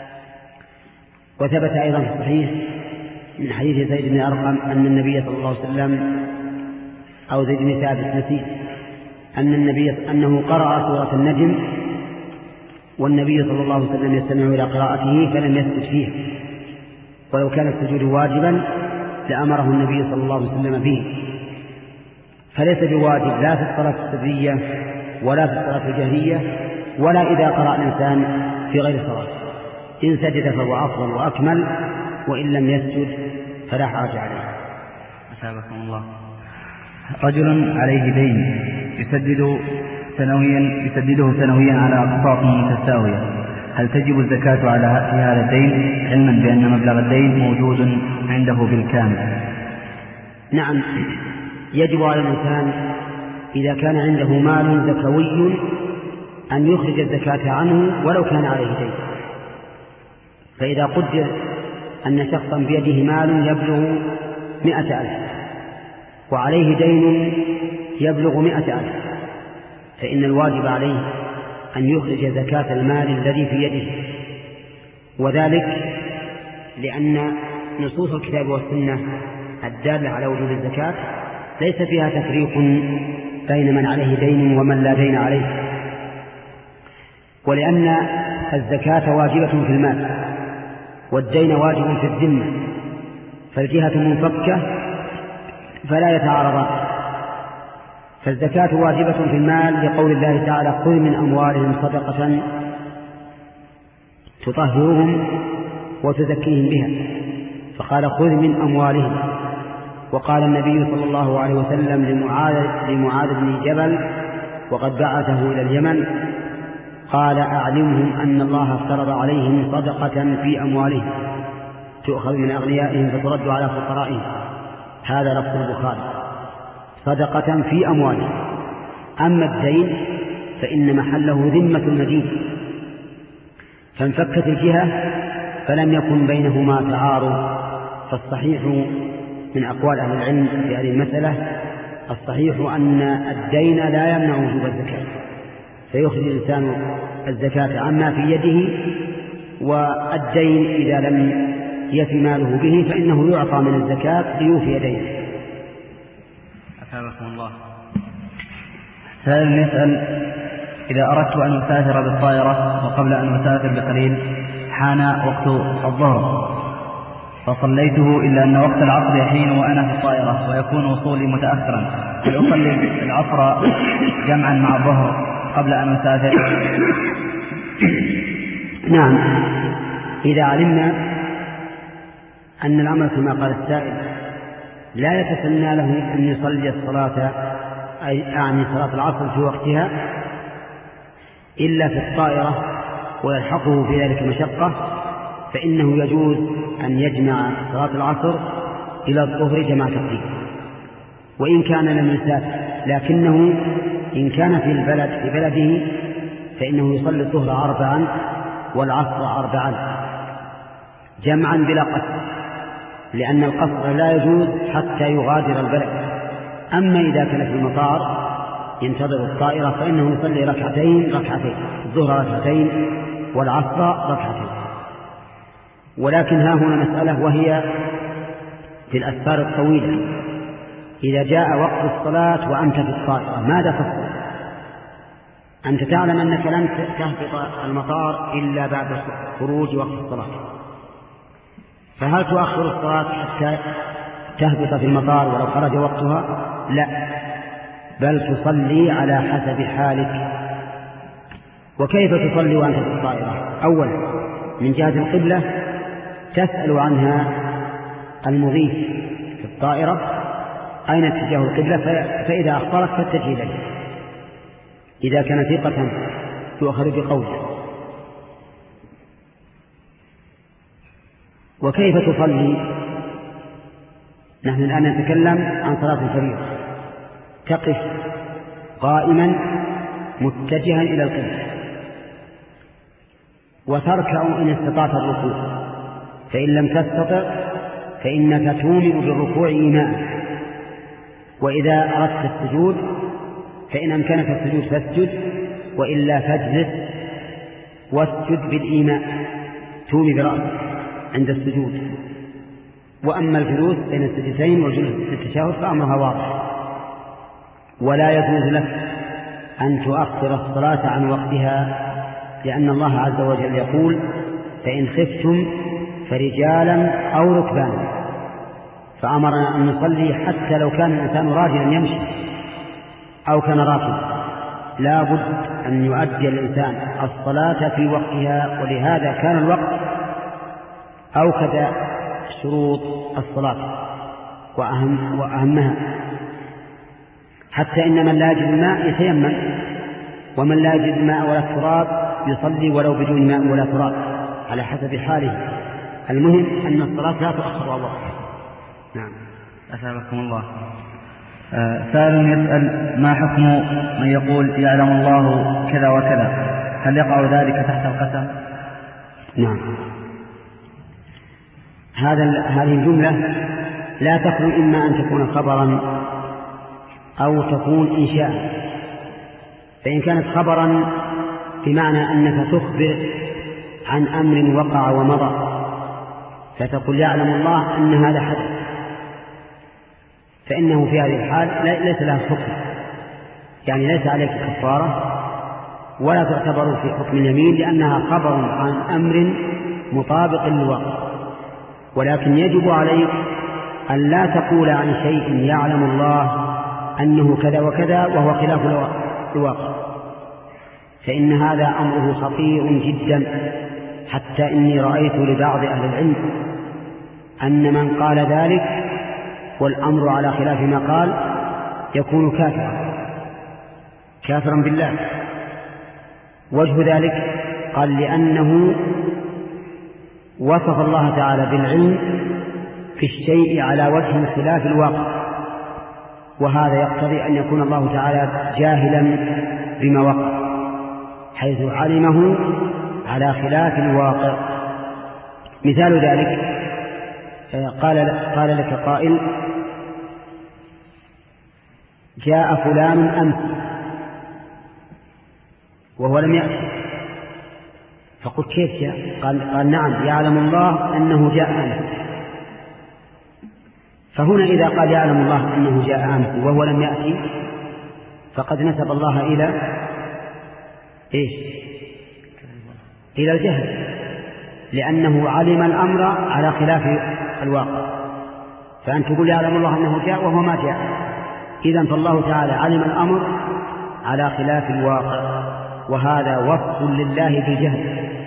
وثبت أيضا في الصحيح من حديث زيد بن أرقم أن النبي صلى الله عليه وسلم أو زيد بن ثابت نسيت أن النبي أنه قرأ سورة النجم والنبي صلى الله عليه وسلم يستمع إلى قراءته فلم يسجد فيه، ولو كان السجود واجبا لأمره النبي صلى الله عليه وسلم به، فليس بواجب لا في الصلاة السرية ولا في الصلاة الجهرية ولا إذا قرأ الإنسان في غير صلاة. إن سجد فهو أفضل وأكمل، وإن لم يسجد فلا حرج عليه. أثابكم الله. رجل عليه دين يسدد سنويا يسدده سنويا على أقساط متساوية، هل تجب الزكاة على هذا الدين علما بأن مبلغ الدين موجود عنده بالكامل؟ نعم، يجب على الإنسان إذا كان عنده مال زكوي أن يخرج الزكاة عنه ولو كان عليه دين. فإذا قدر أن شخصا بيده مال يبلغ مئة ألف وعليه دين يبلغ مئة ألف، فإن الواجب عليه أن يخرج زكاة المال الذي في يده، وذلك لأن نصوص الكتاب والسنة الدالة على وجوب الزكاة ليس فيها تفريق بين من عليه دين ومن لا دين عليه، ولأن الزكاة واجبة في المال والدين واجب في الذمة، فالجهة منفكة فلا يتعارضان. فالزكاة واجبة في المال لقول الله تعالى: خذ من أموالهم صدقة تطهرهم وتزكيهم بها، فقال خذ من أموالهم. وقال النبي صلى الله عليه وسلم لمعاذ, لمعاذ بن جبل وقد بعثه إلى اليمن قال: أعلمهم أن الله افترض عليهم صدقة في أموالهم تؤخذ من أغنيائهم فترد على فقرائهم. هذا لفظ البخاري، صدقة في أموالهم. أما الدين فإن محله ذمة المدين، فانفكت الجهة فلم يكن بينهما تعارض. فالصحيح من أقوال أهل العلم في هذه المسألة الصحيح أن الدين لا يمنع وجوب الزكاة، فيخرج الإنسان الزكاة عما في يده، والدين إذا لم يف ماله به فإنه يعطى من الزكاة ليوفي دينه. أثابكم الله. سائل يسأل: إذا أردت أن أسافر بالطائرة وقبل أن أسافر بقليل حان وقت الظهر فصليته إلا أن وقت العصر يحين وأنا في الطائرة ويكون وصولي متأخرا، هل أصلي العصر جمعا مع الظهر قبل أن أسافر؟ نعم، إذا علمنا أن العمل كما قال السائل لا يتسنى له أن يصلي الصلاة أي يعني صلاة العصر في وقتها إلا في الطائرة ويلحقه في ذلك مشقة، فإنه يجوز أن يجمع صلاة العصر إلى الظهر جمع تقديم، وإن كان لم يسافر، لكنه إن كان في البلد في بلده فإنه يصلي الظهر أربعا والعصر أربعا جمعا بلا قصر، لأن القصر لا يجوز حتى يغادر البلد. أما إذا كان في المطار ينتظر الطائرة فإنه يصلي ركعتين ركعتين الظهر ركعتين والعصر ركعتين. ولكن ها هنا مسألة، وهي في الأسفار الطويلة إذا جاء وقت الصلاة وأنت في الطائرة ماذا تفعل؟ أنت تعلم أنك لن تهبط المطار إلا بعد خروج وقت الصلاة، فهل تؤخر الصلاة حتى تهبط في المطار ولو خرج وقتها؟ لا، بل تصلي على حسب حالك. وكيف تصلي وأنت في الطائرة؟ أولا من جهة القبلة تسأل عنها المضيف في الطائرة أين اتجاه القبلة، فإذا أخبرك فاتجه إليه. إذا كان ثقة تؤخذ بقوله. وكيف تصلي؟ نحن الآن نتكلم عن صلاة الفريضة. تقف قائما متجها إلى القبلة، وتركع إن استطعت الركوع، فإن لم تستطع فإنك تومئ بالركوع إيماء. وإذا أردت السجود فإن أمكنك السجود فاسجد، وإلا فاجلس واسجد بالإيماء، تومي برأسك عند السجود. وأما الجلوس بين السجدتين والجلوس في التشهد فأمرها واضح. ولا يجوز لك أن تؤخر الصلاة عن وقتها، لأن الله عز وجل يقول: فإن خفتم فرجالا أو ركبانا. فأمرنا أن نصلي حتى لو كان الإنسان راجلا يمشي أو كان راكبا، لا بد أن يؤدي الإنسان الصلاة في وقتها. ولهذا كان الوقت أوكد شروط الصلاة وأهم وأهمها، حتى إن من لا يجد الماء يتيمم، ومن لا يجد الماء ولا التراب يصلي ولو بدون ماء ولا تراب على حسب حاله. المهم أن الصلاة لا تؤخر والله. نعم. أسألكم الله. آه سائل يسأل: ما حكم من يقول يعلم الله كذا وكذا؟ هل يقع ذلك تحت القسم؟ نعم. هذا هذه الجملة لا تخلو إما أن تكون خبرا أو تكون إنشاء. فإن كانت خبرا بمعنى أنك تخبر عن أمر وقع ومضى، فتقول يعلم الله أن هذا حدث، فإنه في هذه الحال ليس لها حكم، يعني ليس عليك كفارة ولا تعتبر في حكم اليمين، لأنها خبر عن أمر مطابق للواقع. ولكن يجب عليك أن لا تقول عن شيء يعلم الله أنه كذا وكذا وهو خلاف الواقع، فإن هذا أمره خطير جدا. حتى إني رأيت لبعض أهل العلم أن من قال ذلك والأمر على خلاف ما قال يكون كافرا كافرا بالله. وجه ذلك قال لأنه وصف الله تعالى بالعلم في الشيء على وجه خلاف الواقع، وهذا يقتضي أن يكون الله تعالى جاهلا بما وقع حيث علمه على خلاف الواقع. مثال ذلك قال, قال لك قائل: جاء فلان أمس وهو لم يأتي، فقلت كيف جاء؟ قال, قال نعم يعلم الله أنه جاء أمس. فهنا إذا قال يعلم الله أنه جاء أمس وهو لم يأتي فقد نسب الله إلى إيش؟ إلى الجهل، لأنه علم الأمر على خلاف الواقع. فأن تقول يعلم الله أنه جاء وهو ما جاء، إذن فالله تعالى علم الأمر على خلاف الواقع، وهذا وصف لله بالجهل.